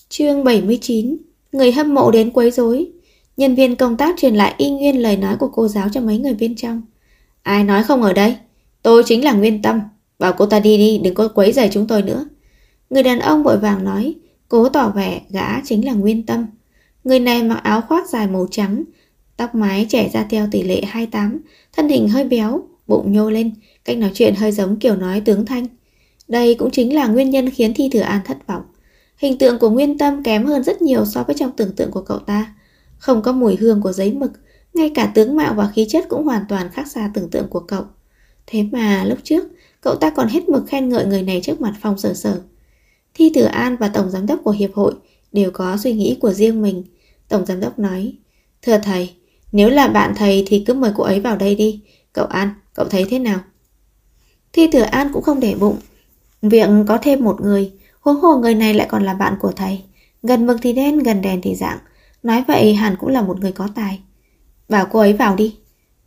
Chương 79. Người hâm mộ đến quấy rối. Nhân viên công tác truyền lại y nguyên lời nói của cô giáo cho mấy người bên trong. Ai nói không ở đây? Tôi chính là Nguyên Tâm. Bảo cô ta đi đi, đừng có quấy rầy chúng tôi nữa. Người đàn ông vội vàng nói, cố tỏ vẻ gã chính là Nguyên Tâm. Người này mặc áo khoác dài màu trắng, tóc mái chẻ ra theo tỷ lệ 28, thân hình hơi béo, bụng nhô lên, cách nói chuyện hơi giống kiểu nói tướng Thanh. Đây cũng chính là nguyên nhân khiến Thi Thừa An thất vọng. Hình tượng của Nguyên Tâm kém hơn rất nhiều so với trong tưởng tượng của cậu ta. Không có mùi hương của giấy mực, ngay cả tướng mạo và khí chất cũng hoàn toàn khác xa tưởng tượng của cậu. Thế mà lúc trước, cậu ta còn hết mực khen ngợi người này trước mặt Phong Sở Sở. Thi Thừa An và Tổng Giám đốc của Hiệp hội đều có suy nghĩ của riêng mình. Tổng Giám đốc nói, thưa thầy, nếu là bạn thầy thì cứ mời cô ấy vào đây đi. Cậu An, cậu thấy thế nào? Thi Thừa An cũng không để bụng việc có thêm một người, huống hồ người này lại còn là bạn của thầy. Gần mực thì đen, gần đèn thì rạng. Nói vậy hẳn cũng là một người có tài. Bảo cô ấy vào đi.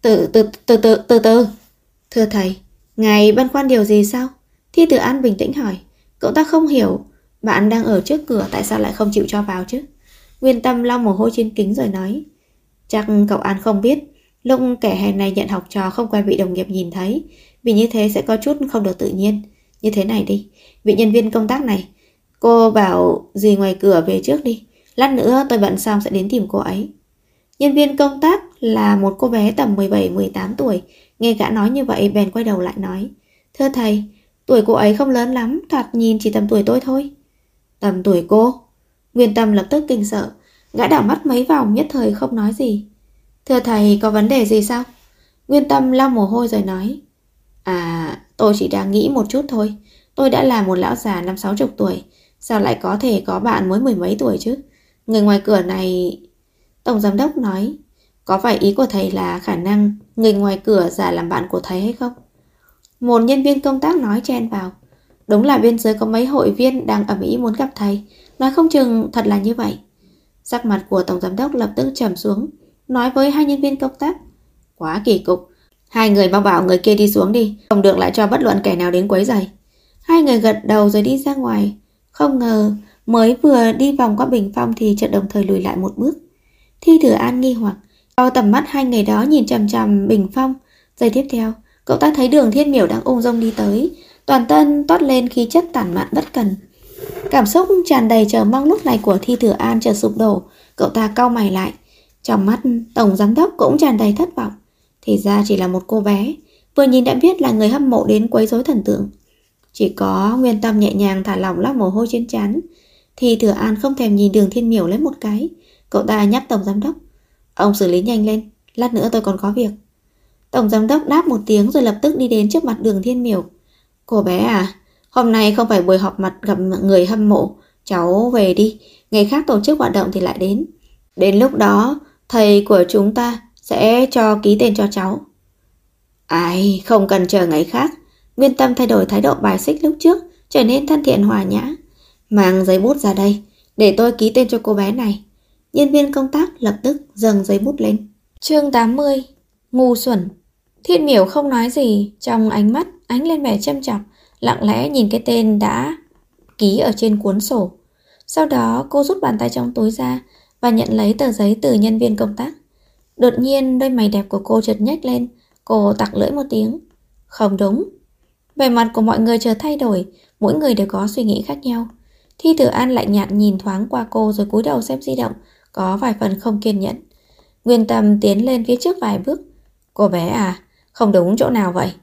Từ từ. Thưa thầy, ngài băn khoăn điều gì sao? Thi Thừa An bình tĩnh hỏi. Cậu ta không hiểu, bạn đang ở trước cửa tại sao lại không chịu cho vào chứ? Nguyên Tâm lau mồ hôi trên kính rồi nói, chắc cậu An không biết, lúc kẻ hèn này nhận học trò không quen bị đồng nghiệp nhìn thấy, vì như thế sẽ có chút không được tự nhiên. Như thế này đi, vị nhân viên công tác này, cô bảo gì ngoài cửa về trước đi, lát nữa tôi bận xong sẽ đến tìm cô ấy. Nhân viên công tác là một cô bé tầm 17-18 tuổi, nghe gã nói như vậy bèn quay đầu lại nói, thưa thầy, tuổi cô ấy không lớn lắm, thoạt nhìn chỉ tầm tuổi tôi thôi. Tầm tuổi cô? Nguyên Tâm lập tức kinh sợ, gã đảo mắt mấy vòng nhất thời không nói gì. Thưa thầy, có vấn đề gì sao? Nguyên Tâm lau mồ hôi rồi nói, tôi chỉ đang nghĩ một chút thôi. Tôi đã là một lão già 50-60 tuổi, sao lại có thể có bạn mới mười mấy tuổi chứ? Người ngoài cửa này... Tổng giám đốc nói, có phải ý của thầy là khả năng người ngoài cửa giả làm bạn của thầy hay không? Một nhân viên công tác nói chen vào, đúng là bên dưới có mấy hội viên đang ầm ĩ muốn gặp thầy, nói không chừng thật là như vậy. Sắc mặt của tổng giám đốc lập tức trầm xuống, nói với hai nhân viên công tác, quá kỳ cục, hai người mau bảo người kia đi xuống đi, không được lại cho bất luận kẻ nào đến quấy rầy. Hai người gật đầu rồi đi ra ngoài. Không ngờ mới vừa đi vòng qua bình phong thì chợt đồng thời lùi lại một bước. Thi Thừa An nghi hoặc, sau tầm mắt hai người đó nhìn chằm chằm bình phong. Giây tiếp theo, cậu ta thấy Đường Thiên Miểu đang ung dung đi tới, toàn thân toát lên khí chất tản mạn bất cần. Cảm xúc tràn đầy chờ mong lúc này của Thi Thừa An chợt sụp đổ, cậu ta cau mày lại. Trong mắt tổng giám đốc cũng tràn đầy thất vọng. Thì ra chỉ là một cô bé, vừa nhìn đã biết là người hâm mộ đến quấy rối thần tượng. Chỉ có Nguyên Tâm nhẹ nhàng thả lỏng lau mồ hôi trên trán. Thi Thừa An không thèm nhìn Đường Thiên Miểu lấy một cái. Cậu ta nhắc tổng giám đốc, ông xử lý nhanh lên, lát nữa tôi còn có việc. Tổng giám đốc đáp một tiếng rồi lập tức đi đến trước mặt Đường Thiên Miểu. Cô bé à, hôm nay không phải buổi họp mặt gặp người hâm mộ, cháu về đi, ngày khác tổ chức hoạt động thì lại đến. Đến lúc đó thầy của chúng ta sẽ cho ký tên cho cháu. Ai, không cần chờ ngày khác. Nguyên Tâm thay đổi thái độ bài xích lúc trước, trở nên thân thiện hòa nhã. Mang giấy bút ra đây, để tôi ký tên cho cô bé này. Nhân viên công tác lập tức dâng giấy bút lên. Chương 80. Ngu xuẩn. Thiên Miểu không nói gì, trong ánh mắt ánh lên vẻ châm chọc, lặng lẽ nhìn cái tên đã ký ở trên cuốn sổ. Sau đó cô rút bàn tay trong túi ra và nhận lấy tờ giấy từ nhân viên công tác. Đột nhiên đôi mày đẹp của cô chợt nhếch lên, cô tặc lưỡi một tiếng. Không đúng. Vẻ mặt của mọi người chợt thay đổi, mỗi người đều có suy nghĩ khác nhau. Thi Thừa An lạnh nhạt nhìn thoáng qua cô rồi cúi đầu xem di động, có vài phần không kiên nhẫn. Nguyên Tâm tiến lên phía trước vài bước. Cô bé à, không đúng chỗ nào vậy?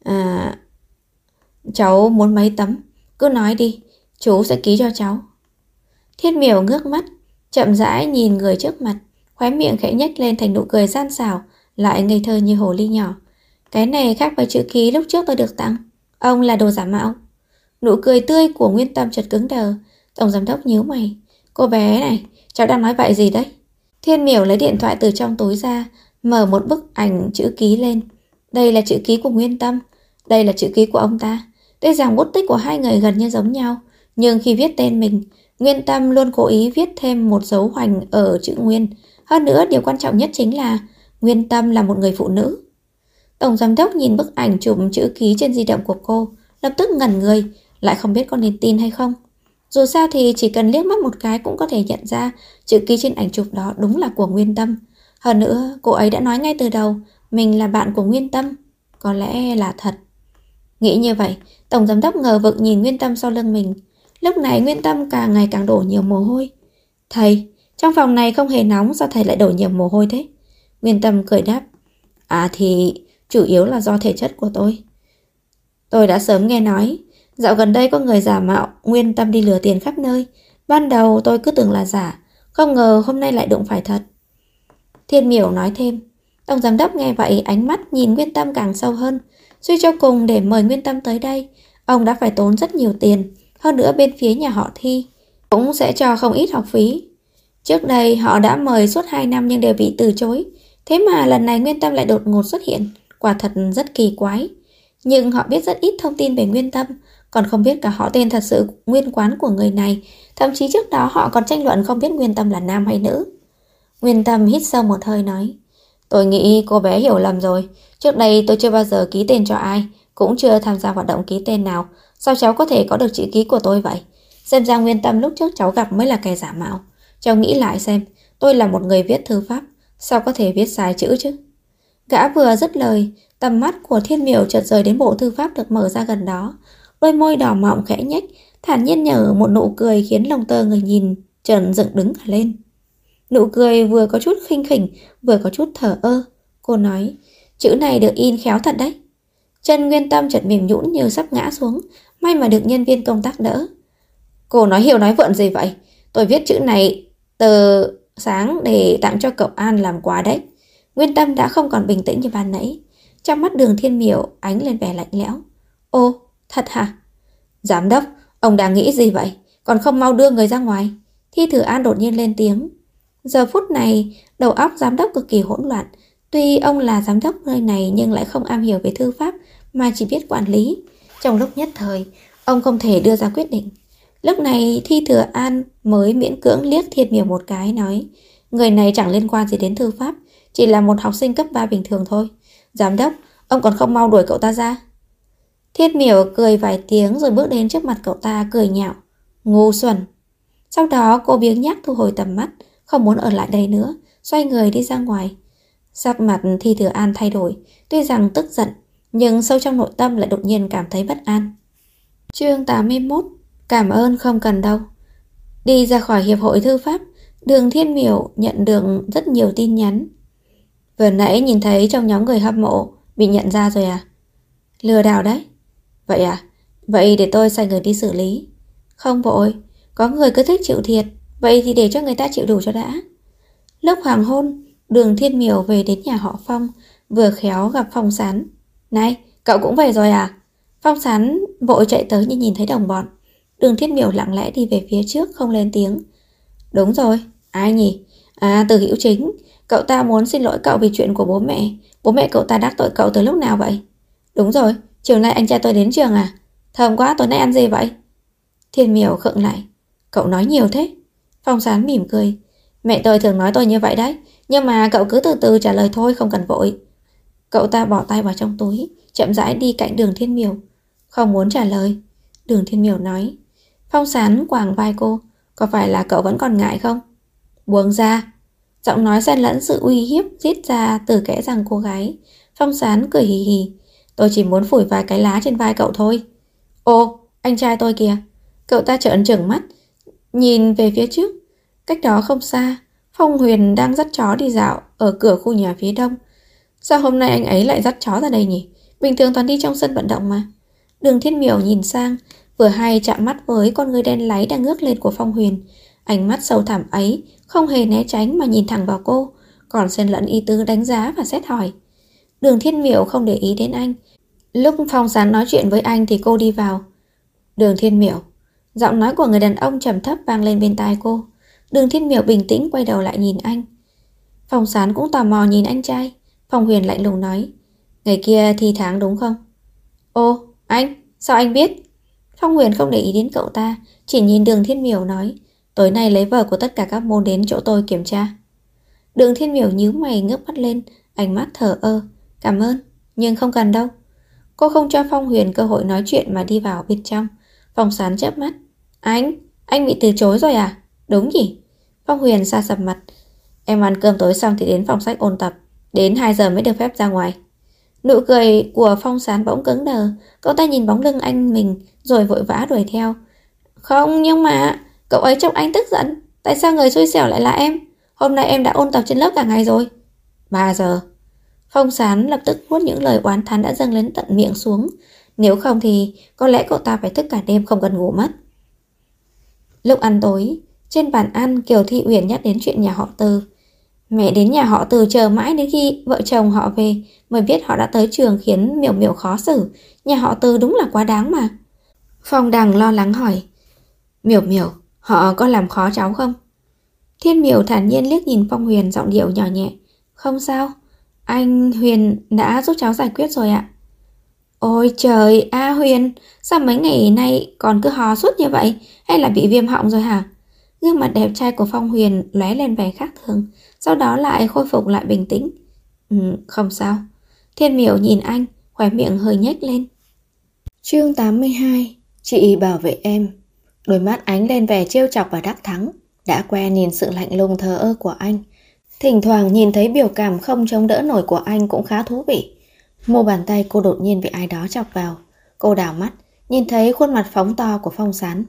Cháu muốn mấy tấm, cứ nói đi, chú sẽ ký cho cháu. Thiên Miểu ngước mắt, chậm rãi nhìn người trước mặt, khóe miệng khẽ nhếch lên thành nụ cười gian xảo, lại ngây thơ như hồ ly nhỏ. Cái này khác với chữ ký lúc trước tôi được tặng. Ông là đồ giả mạo. Nụ cười tươi của Nguyên Tâm chợt cứng đờ. Tổng giám đốc nhíu mày. Cô bé này, cháu đang nói bậy gì đấy? Thiên Miểu lấy điện thoại từ trong túi ra, mở một bức ảnh chữ ký lên. Đây là chữ ký của Nguyên Tâm, đây là chữ ký của ông ta. Tuy rằng bút tích của hai người gần như giống nhau, nhưng khi viết tên mình, Nguyên Tâm luôn cố ý viết thêm một dấu hoành ở chữ Nguyên. Hơn nữa, điều quan trọng nhất chính là Nguyên Tâm là một người phụ nữ. Tổng giám đốc nhìn bức ảnh chụp chữ ký trên di động của cô, lập tức ngẩn người, lại không biết có nên tin hay không. Dù sao thì chỉ cần liếc mắt một cái cũng có thể nhận ra chữ ký trên ảnh chụp đó đúng là của Nguyên Tâm. Hơn nữa, cô ấy đã nói ngay từ đầu mình là bạn của Nguyên Tâm. Có lẽ là thật. Nghĩ như vậy, Tổng Giám đốc ngờ vực nhìn Nguyên Tâm sau lưng mình. Lúc này Nguyên Tâm càng ngày càng đổ nhiều mồ hôi. Thầy, trong phòng này không hề nóng, sao thầy lại đổ nhiều mồ hôi thế? Nguyên Tâm cười đáp. À thì chủ yếu là do thể chất của tôi. Tôi đã sớm nghe nói, dạo gần đây có người giả mạo Nguyên Tâm đi lừa tiền khắp nơi. Ban đầu tôi cứ tưởng là giả, không ngờ hôm nay lại đụng phải thật. Thiên Miểu nói thêm. Tổng Giám đốc nghe vậy ánh mắt nhìn Nguyên Tâm càng sâu hơn. Suy cho cùng để mời Nguyên Tâm tới đây, ông đã phải tốn rất nhiều tiền. Hơn nữa bên phía nhà họ Thi cũng sẽ cho không ít học phí. Trước đây họ đã mời suốt 2 năm nhưng đều bị từ chối. Thế mà lần này Nguyên Tâm lại đột ngột xuất hiện. Quả thật rất kỳ quái. Nhưng họ biết rất ít thông tin về Nguyên Tâm, còn không biết cả họ tên thật sự nguyên quán của người này. Thậm chí trước đó họ còn tranh luận không biết Nguyên Tâm là nam hay nữ. Nguyên Tâm hít sâu một hơi nói. Tôi nghĩ cô bé hiểu lầm rồi. Trước đây tôi chưa bao giờ ký tên cho ai, cũng chưa tham gia hoạt động ký tên nào. Sao cháu có thể có được chữ ký của tôi vậy? Xem ra Nguyên Tâm lúc trước cháu gặp mới là kẻ giả mạo. Cháu nghĩ lại xem, tôi là một người viết thư pháp, sao có thể viết sai chữ chứ? Gã vừa dứt lời, tầm mắt của Thiên Miểu chợt rời đến bộ thư pháp được mở ra gần đó. Đôi môi đỏ mọng khẽ nhếch, thản nhiên nở một nụ cười khiến lòng tơ người nhìn trần dựng đứng cả lên. Nụ cười vừa có chút khinh khỉnh, vừa có chút thờ ơ. Cô nói, chữ này được in khéo thật đấy. Chân Nguyên Tâm chợt mềm nhũn như sắp ngã xuống, may mà được nhân viên công tác đỡ. Cô nói hiệu nói vượn gì vậy? Tôi viết chữ này từ sáng để tặng cho cậu An làm quà đấy. Nguyên Tâm đã không còn bình tĩnh như ban nãy. Trong mắt Đường Thiên Miểu ánh lên vẻ lạnh lẽo. Ô, thật hả? Giám đốc, ông đang nghĩ gì vậy? Còn không mau đưa người ra ngoài. Thi Thử An đột nhiên lên tiếng. Giờ phút này, đầu óc giám đốc cực kỳ hỗn loạn. Tuy ông là giám đốc nơi này nhưng lại không am hiểu về thư pháp mà chỉ biết quản lý. Trong lúc nhất thời, ông không thể đưa ra quyết định. Lúc này Thi Thừa An mới miễn cưỡng liếc Thiên Miểu một cái nói, người này chẳng liên quan gì đến thư pháp, chỉ là một học sinh cấp 3 bình thường thôi. Giám đốc, ông còn không mau đuổi cậu ta ra. Thiên Miểu cười vài tiếng rồi bước đến trước mặt cậu ta cười nhạo. Ngu xuẩn. Sau đó cô biếng nhác thu hồi tầm mắt, không muốn ở lại đây nữa, xoay người đi ra ngoài. Sắc mặt Thi Thừa An thay đổi, tuy rằng tức giận, nhưng sâu trong nội tâm lại đột nhiên cảm thấy bất an. Chương 81. Cảm ơn không cần đâu. Đi ra khỏi hiệp hội thư pháp, Đường Thiên Miểu nhận được rất nhiều tin nhắn. Vừa nãy nhìn thấy trong nhóm người hâm mộ bị nhận ra rồi à? Lừa đảo đấy. Vậy à? Vậy để tôi sai người đi xử lý. Không vội, có người cứ thích chịu thiệt, vậy thì để cho người ta chịu đủ cho đã. Lúc hoàng hôn, Đường Thiên Miểu về đến nhà họ Phong, vừa khéo gặp Phong Sán. Này, cậu cũng về rồi à? Phong Sán vội chạy tới như nhìn thấy đồng bọn. Đường Thiên Miểu lặng lẽ đi về phía trước không lên tiếng. Đúng rồi, ai nhỉ? À, Từ Hữu Chính. Cậu ta muốn xin lỗi cậu vì chuyện của bố mẹ. Bố mẹ cậu ta đắc tội cậu từ lúc nào vậy? Đúng rồi, chiều nay anh trai tôi đến trường à? Thơm quá, tối nay ăn gì vậy? Thiên Miểu khựng lại. Cậu nói nhiều thế. Phong Sán mỉm cười. Mẹ tôi thường nói tôi như vậy đấy, nhưng mà cậu cứ từ từ trả lời thôi, không cần vội. Cậu ta bỏ tay vào trong túi, chậm rãi đi cạnh Đường Thiên Miểu. Không muốn trả lời. Đường Thiên Miểu nói. Phong Sán quàng vai cô. Có phải là cậu vẫn còn ngại không? Buông ra. Giọng nói xen lẫn sự uy hiếp rít ra từ kẽ răng cô gái. Phong Sán cười hì hì. Tôi chỉ muốn phủi vài cái lá trên vai cậu thôi. Ô, anh trai tôi kìa. Cậu ta trợn trừng mắt, nhìn về phía trước. Cách đó không xa, Phong Huyền đang dắt chó đi dạo ở cửa khu nhà phía đông. Sao hôm nay anh ấy lại dắt chó ra đây nhỉ? Bình thường toàn đi trong sân vận động mà. Đường Thiên Miểu nhìn sang, vừa hay chạm mắt với con người đen láy đang ngước lên của Phong Huyền. Ánh mắt sâu thẳm ấy không hề né tránh mà nhìn thẳng vào cô, còn xen lẫn ý tứ đánh giá và xét hỏi. Đường Thiên Miểu không để ý đến anh. Lúc Phong Sán nói chuyện với anh thì cô đi vào. Đường Thiên Miểu. Giọng nói của người đàn ông trầm thấp vang lên bên tai cô. Đường Thiên Miểu bình tĩnh quay đầu lại nhìn anh. Phong Sán cũng tò mò nhìn anh trai. Phong Huyền lạnh lùng nói. Ngày kia thi tháng đúng không? Ô, anh, sao anh biết? Phong Huyền không để ý đến cậu ta, chỉ nhìn Đường Thiên Miểu nói. Tối nay lấy vở của tất cả các môn đến chỗ tôi kiểm tra. Đường Thiên Miểu nhíu mày ngước mắt lên, ánh mắt thờ ơ. Cảm ơn, nhưng không cần đâu. Cô không cho Phong Huyền cơ hội nói chuyện mà đi vào bên trong. Phong Sán chớp mắt. Anh, Anh bị từ chối rồi à? Đúng nhỉ? Phong Huyền sa sầm mặt. Em ăn cơm tối xong thì đến phòng sách ôn tập. Đến 2 giờ mới được phép ra ngoài. Nụ cười của Phong Sán bỗng cứng đờ. Cậu ta nhìn bóng lưng anh mình rồi vội vã đuổi theo. Không, nhưng mà cậu ấy trông anh tức giận. Tại sao người xui xẻo lại là em? Hôm nay em đã ôn tập trên lớp cả ngày rồi. 3 giờ. Phong Sán lập tức nuốt những lời oán thán đã dâng lên tận miệng xuống. Nếu không thì có lẽ cậu ta phải thức cả đêm không cần ngủ mất. Lúc ăn tối, trên bàn ăn Kiều Thị Uyển nhắc đến chuyện nhà họ Từ. Mẹ đến nhà họ Từ chờ mãi đến khi vợ chồng họ về mới biết họ đã tới trường, khiến Miểu Miểu khó xử. Nhà họ Từ đúng là quá đáng mà. Phong Đằng lo lắng hỏi. Miểu Miểu, họ có làm khó cháu không? Thiên Miểu thản nhiên liếc nhìn Phong Huyền, giọng điệu nhỏ nhẹ. Không sao, anh Huyền đã giúp cháu giải quyết rồi ạ. Ôi trời, Huyền, sao mấy ngày nay còn cứ ho suốt như vậy? Hay là bị viêm họng rồi hả? Gương mặt đẹp trai của Phong Huyền lóe lên vẻ khác thường, sau đó lại khôi phục lại bình tĩnh. Không sao. Thiên Miểu nhìn anh, khóe miệng hơi nhếch lên. Chương 82. Chị bảo vệ em. Đôi mắt ánh lên vẻ trêu chọc và đắc thắng. Đã quen nhìn sự lạnh lùng thờ ơ của anh, thỉnh thoảng nhìn thấy biểu cảm không chống đỡ nổi của anh cũng khá thú vị. Mu bàn tay cô đột nhiên bị ai đó chọc vào. Cô đảo mắt, nhìn thấy khuôn mặt phóng to của Phong Sán.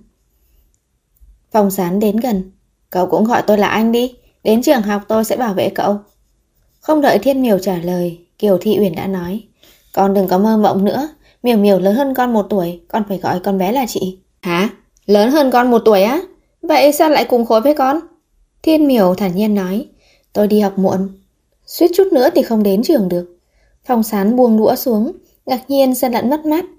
Phong Sán đến gần. Cậu cũng gọi tôi là anh đi. Đến trường học tôi sẽ bảo vệ cậu. Không đợi Thiên Miểu trả lời, Kiều Thị Uyển đã nói. Con đừng có mơ mộng nữa. Miểu Miểu lớn hơn con 1 tuổi, con phải gọi con bé là chị. Hả? Lớn hơn con 1 tuổi á? Vậy sao lại cùng khối với con? Thiên Miểu thản nhiên nói. Tôi đi học muộn, suýt chút nữa thì không đến trường được. Phong Sán buông đũa xuống, ngạc nhiên xen lẫn mất mát.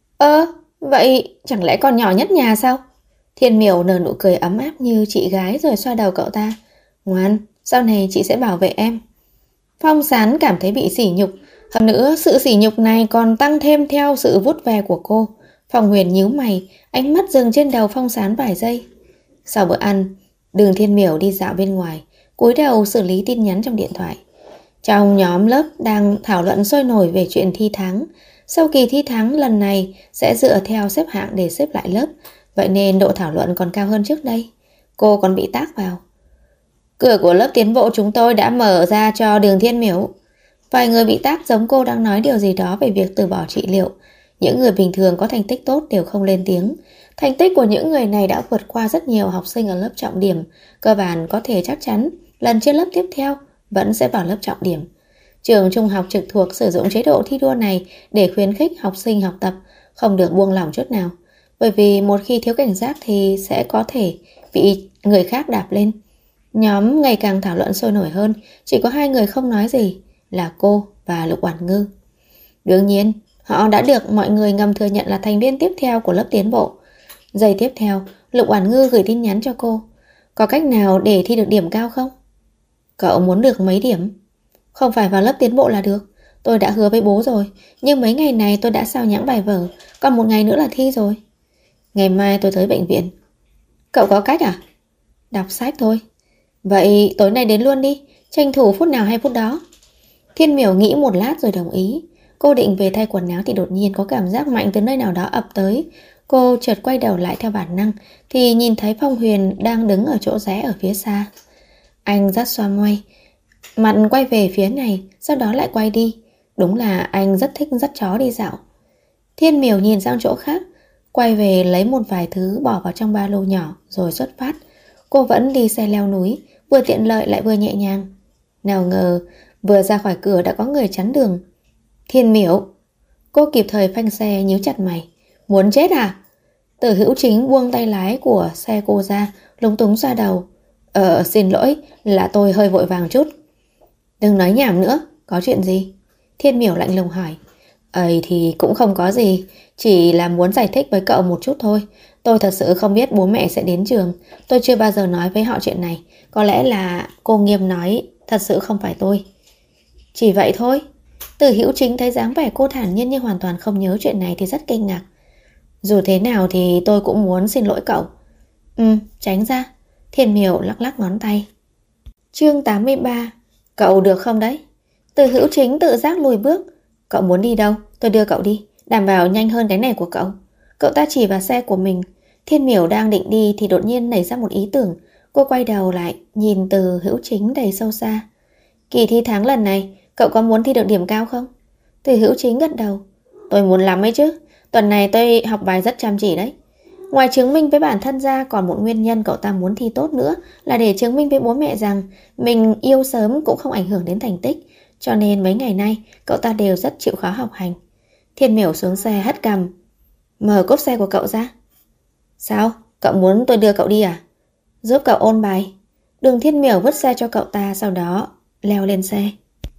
Vậy chẳng lẽ con nhỏ nhất nhà sao? Thiên Miểu nở nụ cười ấm áp như chị gái rồi xoa đầu cậu ta. Ngoan, sau này chị sẽ bảo vệ em. Phong Sán cảm thấy bị sỉ nhục. Hơn nữa, sự sỉ nhục này còn tăng thêm theo sự vuốt ve của cô. Phong Huyền nhíu mày, ánh mắt dừng trên đầu Phong Sán vài giây. Sau bữa ăn, Đường Thiên Miểu đi dạo bên ngoài, cúi đầu xử lý tin nhắn trong điện thoại. Trong nhóm lớp đang thảo luận sôi nổi về chuyện thi tháng. Sau kỳ thi tháng lần này sẽ dựa theo xếp hạng để xếp lại lớp, vậy nên độ thảo luận còn cao hơn trước đây. Cô còn bị tag vào. Cửa của lớp tiến bộ chúng tôi đã mở ra cho Đường Thiên Miểu. Vài người bị tag giống cô đang nói điều gì đó về việc từ bỏ trị liệu. Những người bình thường có thành tích tốt đều không lên tiếng. Thành tích của những người này đã vượt qua rất nhiều học sinh ở lớp trọng điểm. Cơ bản có thể chắc chắn lần trên lớp tiếp theo vẫn sẽ vào lớp trọng điểm. Trường trung học trực thuộc sử dụng chế độ thi đua này để khuyến khích học sinh học tập, không được buông lỏng chút nào. Bởi vì một khi thiếu cảnh giác thì sẽ có thể bị người khác đạp lên. Nhóm ngày càng thảo luận sôi nổi hơn, chỉ có 2 người không nói gì, là cô và Lục Oản Ngư. Đương nhiên, họ đã được mọi người ngầm thừa nhận là thành viên tiếp theo của lớp tiến bộ. Giây tiếp theo, Lục Oản Ngư gửi tin nhắn cho cô. Có cách nào để thi được điểm cao không? Cậu muốn được mấy điểm? Không phải vào lớp tiến bộ là được. Tôi đã hứa với bố rồi, nhưng mấy ngày này tôi đã sao nhãng bài vở, còn 1 ngày nữa là thi rồi. Ngày mai tôi tới bệnh viện. Cậu có cách à? Đọc sách thôi. Vậy tối nay đến luôn đi, tranh thủ phút nào hay phút đó. Thiên Miểu nghĩ một lát rồi đồng ý. Cô định về thay quần áo thì đột nhiên có cảm giác mạnh từ nơi nào đó ập tới. Cô chợt quay đầu lại theo bản năng thì nhìn thấy Phong Huyền đang đứng ở chỗ rẽ ở phía xa. Anh dắt xoa moay, mặt quay về phía này, sau đó lại quay đi. Đúng là anh rất thích dắt chó đi dạo. Thiên Miểu nhìn sang chỗ khác, quay về lấy một vài thứ bỏ vào trong ba lô nhỏ rồi xuất phát. Cô vẫn đi xe leo núi, vừa tiện lợi lại vừa nhẹ nhàng. Nào ngờ vừa ra khỏi cửa đã có người chắn đường. Thiên Miểu. Cô kịp thời phanh xe, nhíu chặt mày. Muốn chết à? Từ Hữu Chính buông tay lái của xe cô ra, lúng túng xoa đầu. Xin lỗi, là tôi hơi vội vàng chút. Đừng nói nhảm nữa, có chuyện gì? Thiên Miểu lạnh lùng hỏi. Thì cũng không có gì, chỉ là muốn giải thích với cậu một chút thôi. Tôi thật sự không biết bố mẹ sẽ đến trường. Tôi chưa bao giờ nói với họ chuyện này. Có lẽ là cô Nghiêm nói, thật sự không phải tôi. Chỉ vậy thôi. Từ Hữu Chính thấy dáng vẻ cô thản nhiên như hoàn toàn không nhớ chuyện này thì rất kinh ngạc. Dù thế nào thì tôi cũng muốn xin lỗi cậu. Tránh ra. Thiên Miểu lắc lắc ngón tay. Chương 83. Cậu được không đấy? Từ Hữu Chính tự giác lùi bước. Cậu muốn đi đâu? Tôi đưa cậu đi, đảm bảo nhanh hơn cái này của cậu. Cậu ta chỉ vào xe của mình. Thiên Miểu đang định đi thì đột nhiên nảy ra một ý tưởng. Cô quay đầu lại, nhìn Từ Hữu Chính đầy sâu xa. Kỳ thi tháng lần này, cậu có muốn thi được điểm cao không? Từ Hữu Chính gật đầu. Tôi muốn lắm ấy chứ. Tuần này tôi học bài rất chăm chỉ đấy. Ngoài chứng minh với bản thân ra, còn một nguyên nhân cậu ta muốn thi tốt nữa là để chứng minh với bố mẹ rằng mình yêu sớm cũng không ảnh hưởng đến thành tích. Cho nên mấy ngày nay, cậu ta đều rất chịu khó học hành. Thiên Miểu xuống xe hất cằm, mở cốp xe của cậu ra. Sao? Cậu muốn tôi đưa cậu đi à? Giúp cậu ôn bài. Đường Thiên Miểu vứt xe cho cậu ta, sau đó leo lên xe.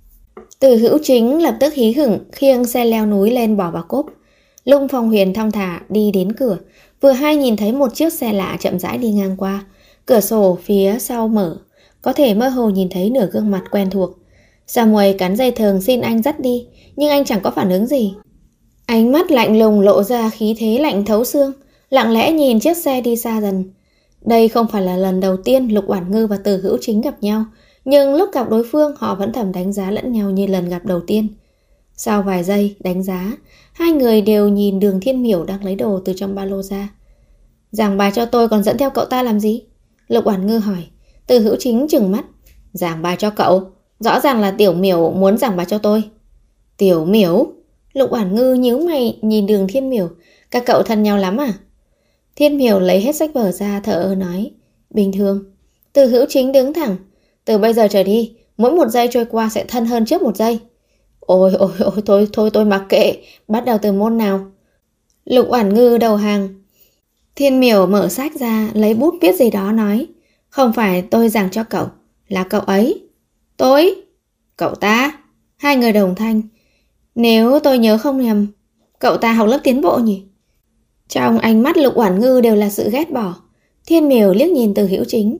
Từ Hữu Chính lập tức hí hửng khiêng xe leo núi lên bỏ vào cốp. Lung Phong Huyền thong thả đi đến cửa, vừa hay nhìn thấy một chiếc xe lạ chậm rãi đi ngang qua. Cửa sổ phía sau mở, có thể mơ hồ nhìn thấy nửa gương mặt quen thuộc. Samuel cắn dây thừng xin anh dắt đi, nhưng anh chẳng có phản ứng gì. Ánh mắt lạnh lùng lộ ra khí thế lạnh thấu xương, lặng lẽ nhìn chiếc xe đi xa dần. Đây không phải là lần đầu tiên Lục Oản Ngư và Từ Hữu Chính gặp nhau, nhưng lúc gặp đối phương họ vẫn thầm đánh giá lẫn nhau như lần gặp đầu tiên. Sau vài giây đánh giá, hai người đều nhìn Đường Thiên Miểu đang lấy đồ từ trong ba lô ra. Giảng bài cho tôi còn dẫn theo cậu ta làm gì? Lục Oản Ngư hỏi. Từ Hữu Chính trừng mắt. Giảng bài cho cậu? Rõ ràng là Tiểu Miểu muốn giảng bài cho tôi. Tiểu Miểu? Lục Oản Ngư nhíu mày nhìn Đường Thiên Miểu. Các cậu thân nhau lắm à? Thiên Miểu lấy hết sách vở ra thở ơ nói. Bình thường. Từ Hữu Chính đứng thẳng. Từ bây giờ trở đi, mỗi một giây trôi qua sẽ thân hơn trước một giây. Ôi thôi tôi mặc kệ. Bắt đầu từ môn nào? Lục Oản Ngư đầu hàng. Thiên Miểu mở sách ra, lấy bút viết gì đó nói. Không phải tôi giảng cho cậu, là cậu ấy. Tôi? Cậu ta? Hai người đồng thanh. Nếu tôi nhớ không nhầm, cậu ta học lớp tiến bộ nhỉ? Trong ánh mắt Lục Oản Ngư đều là sự ghét bỏ. Thiên Miểu liếc nhìn Từ Hữu Chính.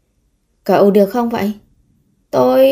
Cậu được không vậy? Tôi...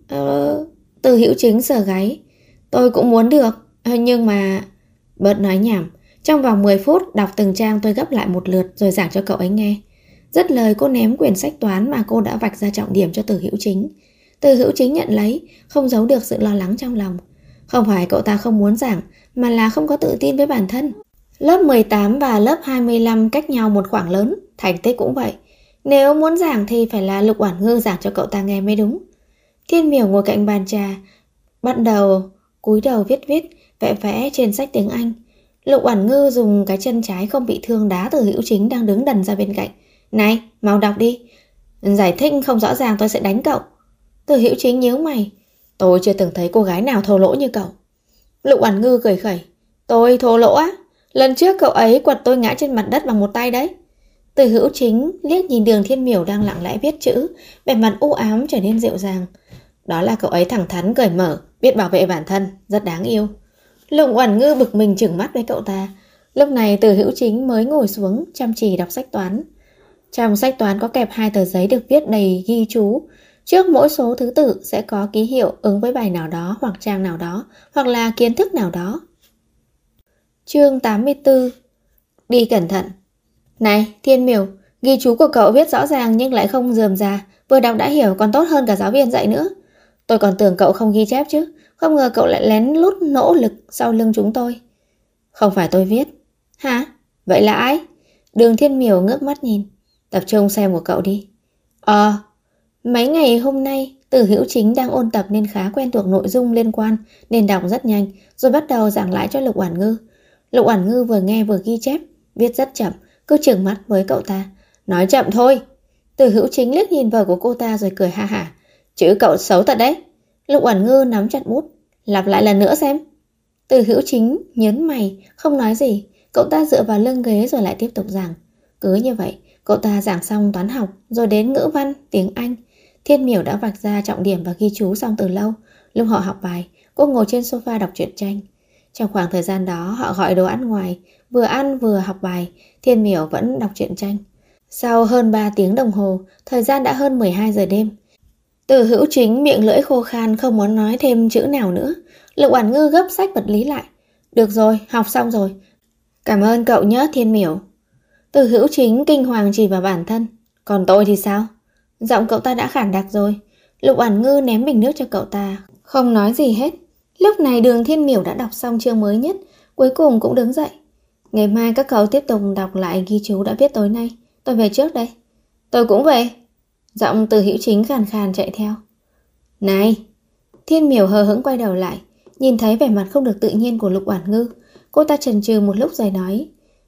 Từ Hữu Chính sờ gáy. Tôi cũng muốn được, nhưng mà... Bớt nói nhảm. Trong vòng 10 phút đọc từng trang tôi gấp lại một lượt rồi giảng cho cậu ấy nghe. Dứt lời cô ném quyển sách toán mà cô đã vạch ra trọng điểm cho Từ Hữu Chính. Từ Hữu Chính nhận lấy, không giấu được sự lo lắng trong lòng. Không phải cậu ta không muốn giảng, mà là không có tự tin với bản thân. Lớp 18 và lớp 25 cách nhau một khoảng lớn, thành tích cũng vậy. Nếu muốn giảng thì phải là Lục Oản Ngư giảng cho cậu ta nghe mới đúng. Thiên Miểu ngồi cạnh bàn trà, bắt đầu cúi đầu viết vẽ trên sách tiếng Anh. Lục Oản Ngư dùng cái chân trái không bị thương đá Từ Hữu Chính đang đứng đần ra bên cạnh. Này, mau đọc đi. Giải thích không rõ ràng tôi sẽ đánh cậu. Từ Hữu Chính nhíu mày. Tôi chưa từng thấy cô gái nào thô lỗ như cậu. Lục Oản Ngư cười khẩy. Tôi thô lỗ á? Lần trước cậu ấy quật tôi ngã trên mặt đất bằng một tay đấy. Từ Hữu Chính liếc nhìn Đường Thiên Miểu đang lặng lẽ viết chữ, vẻ mặt u ám trở nên dịu dàng. Đó là cậu ấy thẳng thắn cởi mở, biết bảo vệ bản thân, rất đáng yêu. Lục Oản Ngư bực mình trừng mắt với cậu ta. Lúc này Từ Hữu Chính mới ngồi xuống chăm chỉ đọc sách toán. Trong sách toán có kẹp 2 tờ giấy được viết đầy ghi chú. Trước mỗi số thứ tự sẽ có ký hiệu ứng với bài nào đó hoặc trang nào đó, hoặc là kiến thức nào đó. Chương 84. Đi cẩn thận. Này, Thiên Miểu, ghi chú của cậu viết rõ ràng nhưng lại không rườm rà, vừa đọc đã hiểu còn tốt hơn cả giáo viên dạy nữa. Tôi còn tưởng cậu không ghi chép chứ, không ngờ cậu lại lén lút nỗ lực sau lưng chúng tôi. Không phải tôi viết. Hả? Vậy là ai? Đường Thiên Miểu ngước mắt nhìn. Tập trung xem của cậu đi. Mấy ngày hôm nay Từ Hữu Chính đang ôn tập nên khá quen thuộc nội dung liên quan, nên đọc rất nhanh, rồi bắt đầu giảng lại cho Lục Oản Ngư. Lục Oản Ngư vừa nghe vừa ghi chép, viết rất chậm, cứ trừng mắt với cậu ta. Nói chậm thôi. Từ Hữu Chính liếc nhìn vở của cô ta rồi cười ha hả. Chữ cậu xấu thật đấy. Lục Oản Ngư nắm chặt bút. Lặp lại lần nữa xem. Từ Hữu Chính nhớn mày, không nói gì. Cậu ta dựa vào lưng ghế rồi lại tiếp tục giảng. Cứ như vậy, cậu ta giảng xong toán học, rồi đến ngữ văn, tiếng Anh. Thiên Miểu đã vạch ra trọng điểm và ghi chú xong từ lâu. Lúc họ học bài, cô ngồi trên sofa đọc truyện tranh. Trong khoảng thời gian đó họ gọi đồ ăn ngoài, vừa ăn vừa học bài. Thiên Miểu vẫn đọc truyện tranh. Sau hơn 3 tiếng đồng hồ, thời gian đã hơn 12 giờ đêm. Từ Hữu Chính miệng lưỡi khô khan không muốn nói thêm chữ nào nữa. Lục Oản Ngư gấp sách vật lý lại. Được rồi, học xong rồi. Cảm ơn cậu nhé Thiên Miểu. Từ Hữu Chính kinh hoàng chỉ vào bản thân. Còn tôi thì sao? Giọng cậu ta đã khản đặc rồi. Lục Oản Ngư ném bình nước cho cậu ta, không nói gì hết. Lúc này Đường Thiên Miểu đã đọc xong chương mới nhất, cuối cùng cũng đứng dậy. Ngày mai các cậu tiếp tục đọc lại ghi chú đã viết tối nay. Tôi về trước đây. Tôi cũng về. Giọng Từ Hữu Chính khàn khàn chạy theo. Này! Thiên Miểu hờ hững quay đầu lại, nhìn thấy vẻ mặt không được tự nhiên của Lục Oản Ngư. Cô ta chần chừ một lúc rồi nói: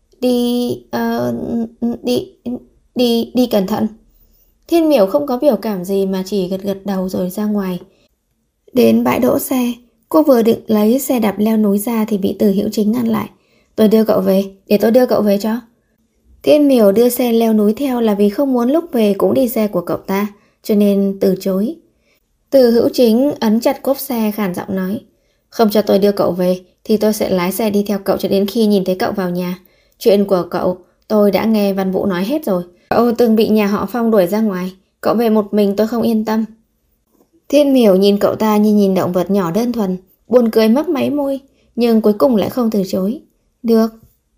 Đi cẩn thận. Thiên Miểu không có biểu cảm gì mà chỉ gật gật đầu rồi ra ngoài. Đến bãi đỗ xe, cô vừa định lấy xe đạp leo núi ra thì bị Từ Hữu Chính ngăn lại. Tôi đưa cậu về, để tôi đưa cậu về cho. Thiên Miểu đưa xe leo núi theo là vì không muốn lúc về cũng đi xe của cậu ta, cho nên từ chối. Từ Hữu Chính ấn chặt cốp xe khàn giọng nói: Không cho tôi đưa cậu về thì tôi sẽ lái xe đi theo cậu cho đến khi nhìn thấy cậu vào nhà. Chuyện của cậu tôi đã nghe Văn Vũ nói hết rồi. Cậu từng bị nhà họ Phong đuổi ra ngoài, cậu về một mình tôi không yên tâm. Thiên Miểu nhìn cậu ta như nhìn động vật nhỏ đơn thuần, buồn cười mấp máy môi, nhưng cuối cùng lại không từ chối. Được.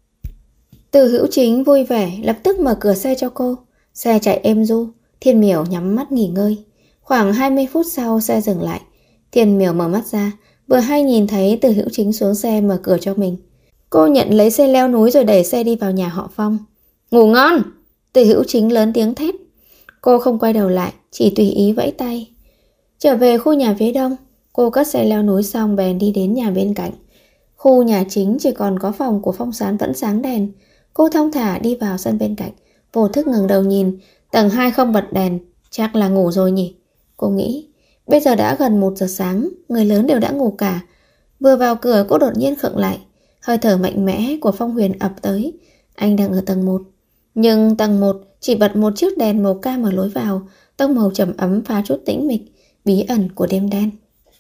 Từ Hữu Chính vui vẻ lập tức mở cửa xe cho cô. Xe chạy êm du, Thiên Miểu nhắm mắt nghỉ ngơi. Khoảng 20 phút sau xe dừng lại. Thiên Miểu mở mắt ra, vừa hay nhìn thấy Từ Hữu Chính xuống xe mở cửa cho mình. Cô nhận lấy xe leo núi rồi đẩy xe đi vào nhà họ Phong. Ngủ ngon! Từ Hữu Chính lớn tiếng thét. Cô không quay đầu lại, chỉ tùy ý vẫy tay. Trở về khu nhà phía đông, cô cất xe leo núi xong bèn đi đến nhà bên cạnh. Khu nhà chính chỉ còn có phòng của Phong Sán vẫn sáng đèn. Cô thong thả đi vào sân bên cạnh, vô thức ngẩng đầu nhìn, tầng 2 không bật đèn, chắc là ngủ rồi nhỉ. Cô nghĩ, bây giờ đã gần 1 giờ sáng, người lớn đều đã ngủ cả. Vừa vào cửa cô đột nhiên khựng lại, hơi thở mạnh mẽ của Phong Huyền ập tới. Anh đang ở tầng 1, nhưng tầng 1 chỉ bật một chiếc đèn màu cam ở lối vào, tông màu trầm ấm phá chút tĩnh mịch, bí ẩn của đêm đen.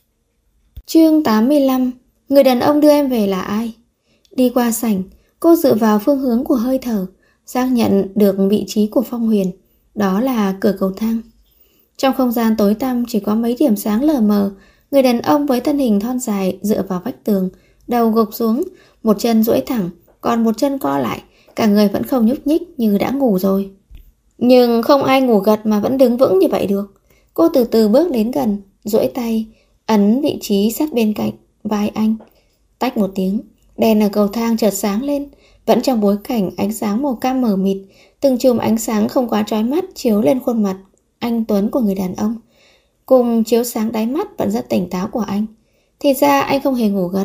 Chương 85. Người đàn ông đưa em về là ai? Đi qua sảnh, cô dựa vào phương hướng của hơi thở, xác nhận được vị trí của Phong Huyền. Đó là cửa cầu thang. Trong không gian tối tăm chỉ có mấy điểm sáng lờ mờ. Người đàn ông với thân hình thon dài dựa vào vách tường, đầu gục xuống, một chân duỗi thẳng, còn một chân co lại, cả người vẫn không nhúc nhích như đã ngủ rồi. Nhưng không ai ngủ gật mà vẫn đứng vững như vậy được. Cô từ từ bước đến gần, duỗi tay, ấn vị trí sát bên cạnh vai anh. Tách một tiếng, đèn ở cầu thang chợt sáng lên, vẫn trong bối cảnh ánh sáng màu cam mờ mịt, từng chùm ánh sáng không quá chói mắt chiếu lên khuôn mặt anh tuấn của người đàn ông, cùng chiếu sáng đáy mắt vẫn rất tỉnh táo của anh. Thì ra anh không hề ngủ gật.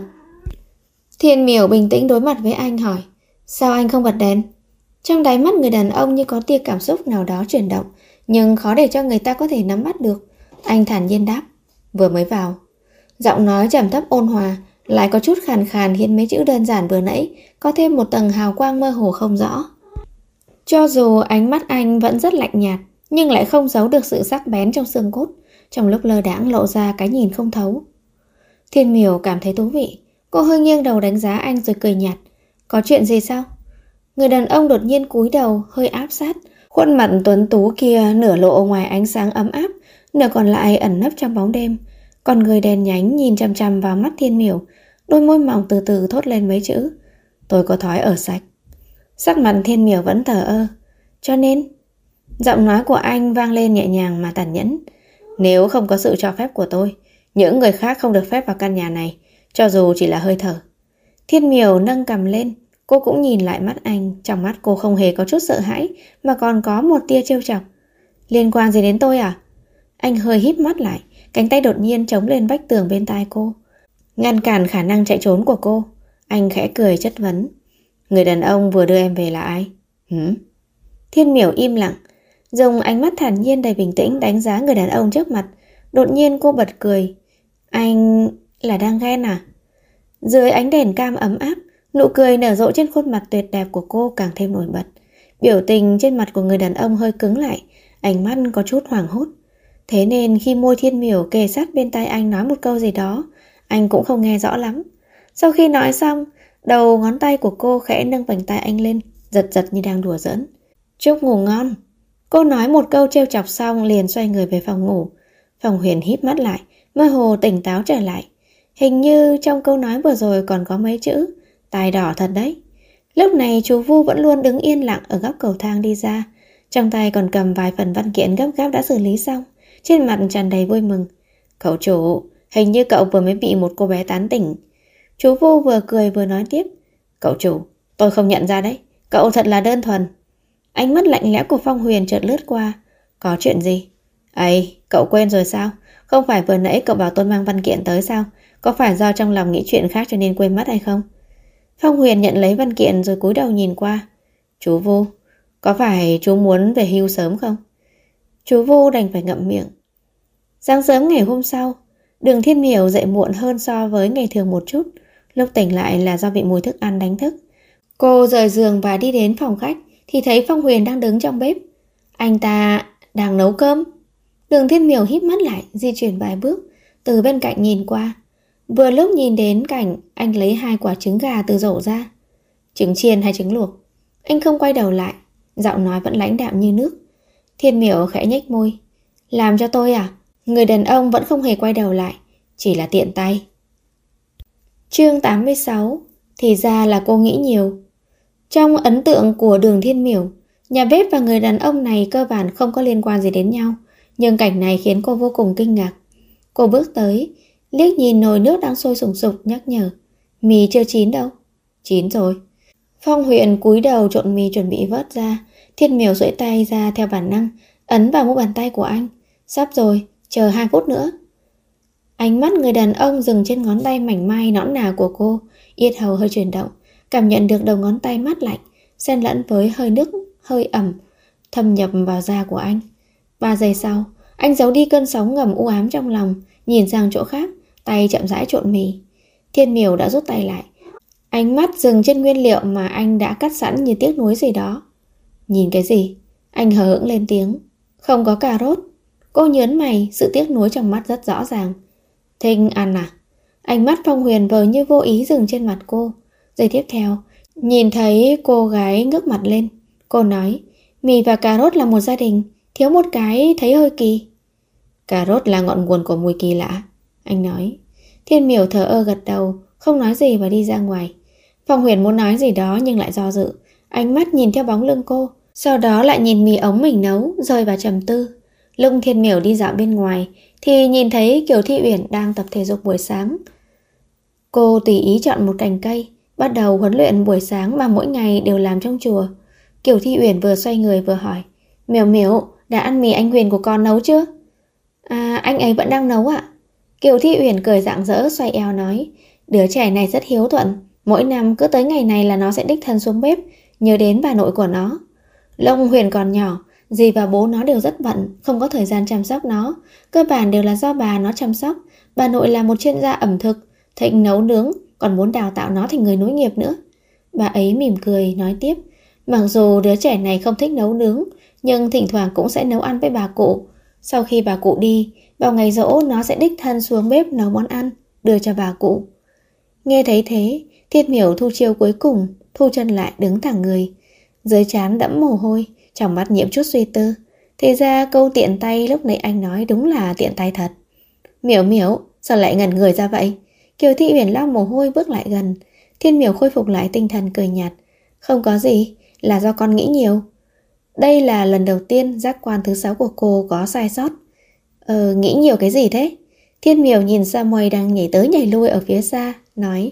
Thiên Miểu bình tĩnh đối mặt với anh hỏi: Sao anh không bật đèn? Trong đáy mắt người đàn ông như có tia cảm xúc nào đó chuyển động, nhưng khó để cho người ta có thể nắm bắt được. Anh thản nhiên đáp: Vừa mới vào. Giọng nói trầm thấp ôn hòa, lại có chút khàn khàn khiến mấy chữ đơn giản vừa nãy có thêm một tầng hào quang mơ hồ không rõ. Cho dù ánh mắt anh vẫn rất lạnh nhạt, nhưng lại không giấu được sự sắc bén trong xương cốt, trong lúc lơ đãng lộ ra cái nhìn không thấu. Thiên Miểu cảm thấy thú vị, cô hơi nghiêng đầu đánh giá anh rồi cười nhạt: Có chuyện gì sao? Người đàn ông đột nhiên cúi đầu, hơi áp sát, khuôn mặt tuấn tú kia nửa lộ ngoài ánh sáng ấm áp, nửa còn lại ẩn nấp trong bóng đêm. Còn người đèn nhánh nhìn chằm chằm vào mắt Thiên Miểu, đôi môi mỏng từ từ thốt lên mấy chữ: Tôi có thói ở sạch. Sắc mặt Thiên Miểu vẫn thờ ơ. Cho nên... Giọng nói của anh vang lên nhẹ nhàng mà tàn nhẫn: Nếu không có sự cho phép của tôi, những người khác không được phép vào căn nhà này, cho dù chỉ là hơi thở. Thiên Miểu nâng cằm lên, cô cũng nhìn lại mắt anh, trong mắt cô không hề có chút sợ hãi, mà còn có một tia trêu chọc. Liên quan gì đến tôi à? Anh hơi híp mắt lại, cánh tay đột nhiên chống lên vách tường bên tai cô, ngăn cản khả năng chạy trốn của cô. Anh khẽ cười chất vấn: Người đàn ông vừa đưa em về là ai? Thiên Miểu im lặng, dùng ánh mắt thản nhiên đầy bình tĩnh đánh giá người đàn ông trước mặt. Đột nhiên cô bật cười: Anh là đang ghen à? Dưới ánh đèn cam ấm áp, nụ cười nở rộ trên khuôn mặt tuyệt đẹp của cô càng thêm nổi bật. Biểu tình trên mặt của người đàn ông hơi cứng lại, ánh mắt có chút hoảng hốt. Thế nên khi môi Thiên Miểu kề sát bên tai anh nói một câu gì đó, anh cũng không nghe rõ lắm. Sau khi nói xong, đầu ngón tay của cô khẽ nâng vành tai anh lên, giật giật như đang đùa giỡn. Chúc ngủ ngon. Cô nói một câu trêu chọc xong liền xoay người về phòng ngủ. Phong Huyền híp mắt lại, mơ hồ tỉnh táo trở lại. Hình như trong câu nói vừa rồi còn có mấy chữ: Tai đỏ thật đấy. Lúc này chú Vu vẫn luôn đứng yên lặng ở góc cầu thang đi ra, trong tay còn cầm vài phần văn kiện gấp gáp đã xử lý xong, trên mặt tràn đầy vui mừng. Cậu chủ, hình như cậu vừa mới bị một cô bé tán tỉnh. Chú Vu vừa cười vừa nói tiếp: Cậu chủ, Tôi không nhận ra đấy. Cậu thật là đơn thuần. Ánh mắt lạnh lẽo của Phong Huyền chợt lướt qua. Có chuyện gì? Ấy, cậu quên rồi sao? Không phải vừa nãy cậu bảo tôi mang văn kiện tới sao? Có phải do trong lòng nghĩ chuyện khác cho nên quên mất hay không? Phong Huyền nhận lấy văn kiện rồi cúi đầu nhìn qua. Chú Vu, có phải chú muốn về hưu sớm không? Chú Vu đành phải ngậm miệng. Sáng sớm ngày hôm sau, Đường Thiên Miểu dậy muộn hơn so với ngày thường một chút. Lúc tỉnh lại là do bị mùi thức ăn đánh thức. Cô rời giường và đi đến phòng khách thì thấy Phong Huyền đang đứng trong bếp. Anh ta đang nấu cơm. Đường Thiên Miểu híp mắt lại, di chuyển vài bước, từ bên cạnh nhìn qua. Vừa lúc nhìn đến cảnh anh lấy 2 quả trứng gà từ rổ ra. Trứng chiên hay trứng luộc? Anh không quay đầu lại, giọng nói vẫn lãnh đạm như nước. Thiên Miểu khẽ nhếch môi. Làm cho tôi à? Người đàn ông vẫn không hề quay đầu lại, chỉ là tiện tay. Chương 86. Thì ra là cô nghĩ nhiều. Trong ấn tượng của Đường Thiên Miểu, nhà bếp và người đàn ông này cơ bản không có liên quan gì đến nhau. Nhưng cảnh này khiến cô vô cùng kinh ngạc. Cô bước tới, liếc nhìn nồi nước đang sôi sùng sục, nhắc nhở. Mì chưa chín đâu? Chín rồi. Phong Huyền cúi đầu trộn mì chuẩn bị vớt ra. Thiên Miểu duỗi tay ra theo bản năng, ấn vào mu bàn tay của anh. Sắp rồi, chờ 2 phút nữa. Ánh mắt người đàn ông dừng trên ngón tay mảnh mai nõn nà của cô. Yết hầu hơi chuyển động, cảm nhận được đầu ngón tay mát lạnh xen lẫn với hơi nước hơi ẩm thâm nhập vào da của anh. 3 giây sau, anh giấu đi cơn sóng ngầm u ám trong lòng, nhìn sang chỗ khác, tay chậm rãi trộn mì. Thiên Miểu đã rút tay lại, ánh mắt dừng trên nguyên liệu mà anh đã cắt sẵn như tiếc nuối gì đó. Nhìn cái gì? Anh hờ hững lên tiếng. Không có cà rốt. Cô nhớn mày, sự tiếc nuối trong mắt rất rõ ràng. Thinh ăn à? Ánh mắt Phong Huyền vờ như vô ý dừng trên mặt cô. Giây tiếp theo, nhìn thấy cô gái ngước mặt lên. Cô nói, mì và cà rốt là một gia đình, thiếu một cái thấy hơi kỳ. Cà rốt là ngọn nguồn của mùi kỳ lạ, anh nói. Thiên Miểu thờ ơ gật đầu, không nói gì và đi ra ngoài. Phong Huyền muốn nói gì đó nhưng lại do dự. Ánh mắt nhìn theo bóng lưng cô, sau đó lại nhìn mì ống mình nấu, rơi vào trầm tư. Lúc Thiên Miểu đi dạo bên ngoài thì nhìn thấy Kiều Thị Uyển đang tập thể dục buổi sáng. Cô tùy ý chọn một cành cây, bắt đầu huấn luyện buổi sáng mà mỗi ngày đều làm trong chùa. Kiều Thị Uyển vừa xoay người vừa hỏi, Miểu Miểu, đã ăn mì anh Huyền của con nấu chưa? À, anh ấy vẫn đang nấu ạ. Kiều Thị Uyển cười rạng rỡ xoay eo nói, đứa trẻ này rất hiếu thuận, mỗi năm cứ tới ngày này là nó sẽ đích thân xuống bếp, nhớ đến bà nội của nó. Lúc Huyền còn nhỏ, dì và bố nó đều rất bận, không có thời gian chăm sóc nó, cơ bản đều là do bà nó chăm sóc. Bà nội là một chuyên gia ẩm thực, thích nấu nướng, còn muốn đào tạo nó thành người nối nghiệp nữa. Bà ấy mỉm cười nói tiếp, mặc dù đứa trẻ này không thích nấu nướng, nhưng thỉnh thoảng cũng sẽ nấu ăn với bà cụ. Sau khi bà cụ đi, vào ngày giỗ nó sẽ đích thân xuống bếp nấu món ăn, đưa cho bà cụ. Nghe thấy thế, Thiên Miểu thu chiêu cuối cùng, thu chân lại đứng thẳng người. Dưới trán đẫm mồ hôi, trong mắt nhiễm chút suy tư. Thì ra câu tiện tay lúc nãy anh nói đúng là tiện tay thật. Miểu Miểu, sao lại ngẩn người ra vậy? Kiều Thị Uyển lau mồ hôi bước lại gần. Thiên Miểu khôi phục lại tinh thần cười nhạt. Không có gì, là do con nghĩ nhiều. Đây là lần đầu tiên giác quan thứ 6 của cô có sai sót. Nghĩ nhiều cái gì thế? Thiên Miểu nhìn Samuel đang nhảy tới nhảy lui ở phía xa, nói,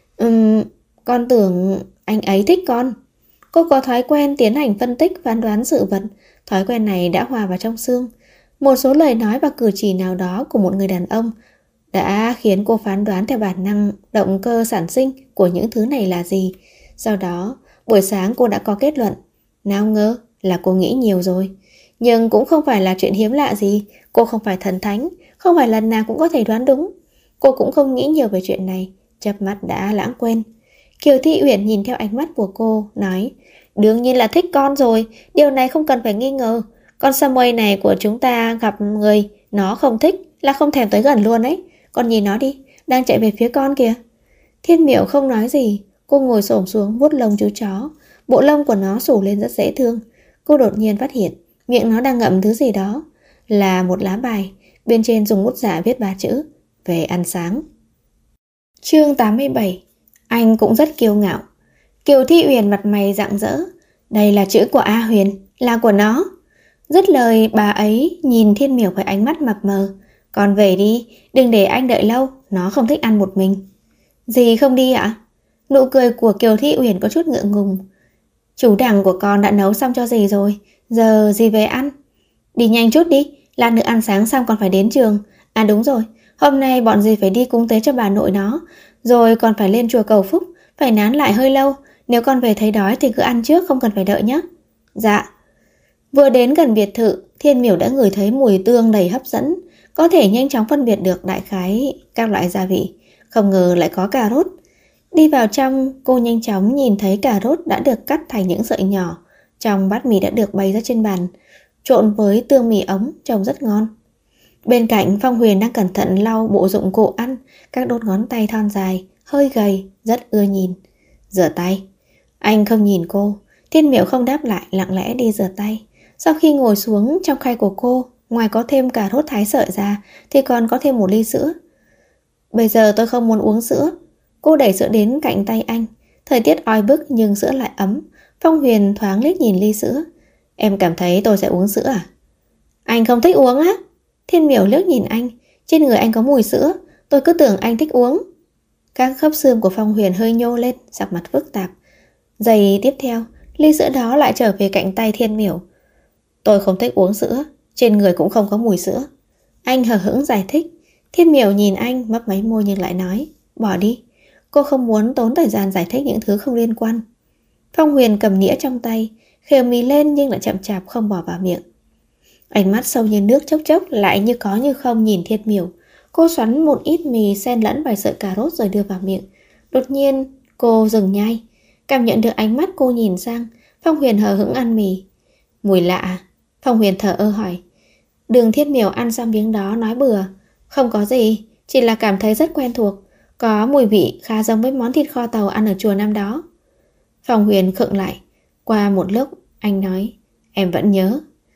con tưởng anh ấy thích con. Cô có thói quen tiến hành phân tích phán đoán sự vật. Thói quen này đã hòa vào trong xương. Một số lời nói và cử chỉ nào đó của một người đàn ông đã khiến cô phán đoán theo bản năng động cơ sản sinh của những thứ này là gì. Sau đó, buổi sáng cô đã có kết luận. Nào ngờ là cô nghĩ nhiều rồi. Nhưng cũng không phải là chuyện hiếm lạ gì. Cô không phải thần thánh, không phải lần nào cũng có thể đoán đúng. Cô cũng không nghĩ nhiều về chuyện này, chớp mắt đã lãng quên. Kiều Thị Uyển nhìn theo ánh mắt của cô, nói, đương nhiên là thích con rồi, điều này không cần phải nghi ngờ. Con Samuel này của chúng ta gặp người nó không thích là không thèm tới gần luôn ấy. Con nhìn nó đi, đang chạy về phía con kìa. Thiên Miểu không nói gì, cô ngồi xổm xuống vuốt lông chú chó. Bộ lông của nó xù lên rất dễ thương. Cô đột nhiên phát hiện miệng nó đang ngậm thứ gì đó, là một lá bài, bên trên dùng bút giả viết 3 chữ, về ăn sáng. Chương 87. Anh cũng rất kiêu ngạo. Kiều Thị Uyển mặt mày rạng rỡ. Đây là chữ của A Huyền, là của nó. Dứt lời bà ấy nhìn Thiên Miểu với ánh mắt mập mờ. Con về đi, đừng để anh đợi lâu, nó không thích ăn một mình. Dì không đi ạ? Nụ cười của Kiều Thị Uyển có chút ngượng ngùng. Chủ đẳng của con đã nấu xong cho dì rồi, giờ dì về ăn. Đi nhanh chút đi, lát nữa ăn sáng xong còn phải đến trường. À đúng rồi, hôm nay bọn dì phải đi cúng tế cho bà nội nó, rồi còn phải lên chùa cầu phúc, phải nán lại hơi lâu. Nếu con về thấy đói thì cứ ăn trước, không cần phải đợi nhé. Dạ. Vừa đến gần biệt thự, Thiên Miểu đã ngửi thấy mùi tương đầy hấp dẫn, có thể nhanh chóng phân biệt được đại khái các loại gia vị. Không ngờ lại có cà rốt. Đi vào trong, cô nhanh chóng nhìn thấy cà rốt đã được cắt thành những sợi nhỏ, trong bát mì đã được bày ra trên bàn, trộn với tương mì ống, trông rất ngon. Bên cạnh, Phong Huyền đang cẩn thận lau bộ dụng cụ ăn, các đốt ngón tay thon dài, hơi gầy, rất ưa nhìn. Rửa tay. Anh không nhìn cô. Thiên Miểu không đáp lại, lặng lẽ đi rửa tay. Sau khi ngồi xuống, trong khay của cô, ngoài có thêm cà rốt thái sợi ra, thì còn có thêm một ly sữa. Bây giờ tôi không muốn uống sữa. Cô đẩy sữa đến cạnh tay anh. Thời tiết oi bức nhưng sữa lại ấm. Phong Huyền thoáng liếc nhìn ly sữa. Em cảm thấy tôi sẽ uống sữa à? Anh không thích uống á? Thiên Miểu liếc nhìn anh. Trên người anh có mùi sữa, tôi cứ tưởng anh thích uống. Các khớp xương của Phong Huyền hơi nhô lên, sắc mặt phức tạp. Giây tiếp theo, ly sữa đó lại trở về cạnh tay Thiên Miểu. Tôi không thích uống sữa, trên người cũng không có mùi sữa. Anh hờ hững giải thích. Thiên Miểu nhìn anh, mấp máy môi nhưng lại nói, bỏ đi. Cô không muốn tốn thời gian giải thích những thứ không liên quan. Phong Huyền cầm nĩa trong tay, khều mì lên nhưng lại chậm chạp không bỏ vào miệng. Ánh mắt sâu như nước chốc chốc lại như có như không nhìn Thiên Miểu. Cô xoắn một ít mì xen lẫn vài sợi cà rốt rồi đưa vào miệng. Đột nhiên cô dừng nhai. Cảm nhận được ánh mắt cô nhìn sang, Phong Huyền hờ hững ăn mì. Mùi lạ. Phong Huyền thở ơ hỏi. Đường Thiên Miểu ăn xong miếng đó nói bừa. Không có gì, chỉ là cảm thấy rất quen thuộc. Có mùi vị khá giống với món thịt kho tàu ăn ở chùa năm đó. Phong Huyền khựng lại. Qua một lúc anh nói, em vẫn nhớ.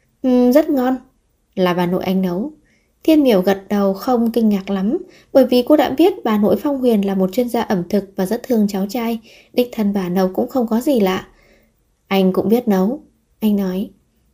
Rất ngon. Là bà nội anh nấu. Thiên Miểu gật đầu không kinh ngạc lắm, bởi vì cô đã biết bà nội Phong Huyền là một chuyên gia ẩm thực và rất thương cháu trai. Đích thân bà nấu cũng không có gì lạ. Anh cũng biết nấu. Anh nói.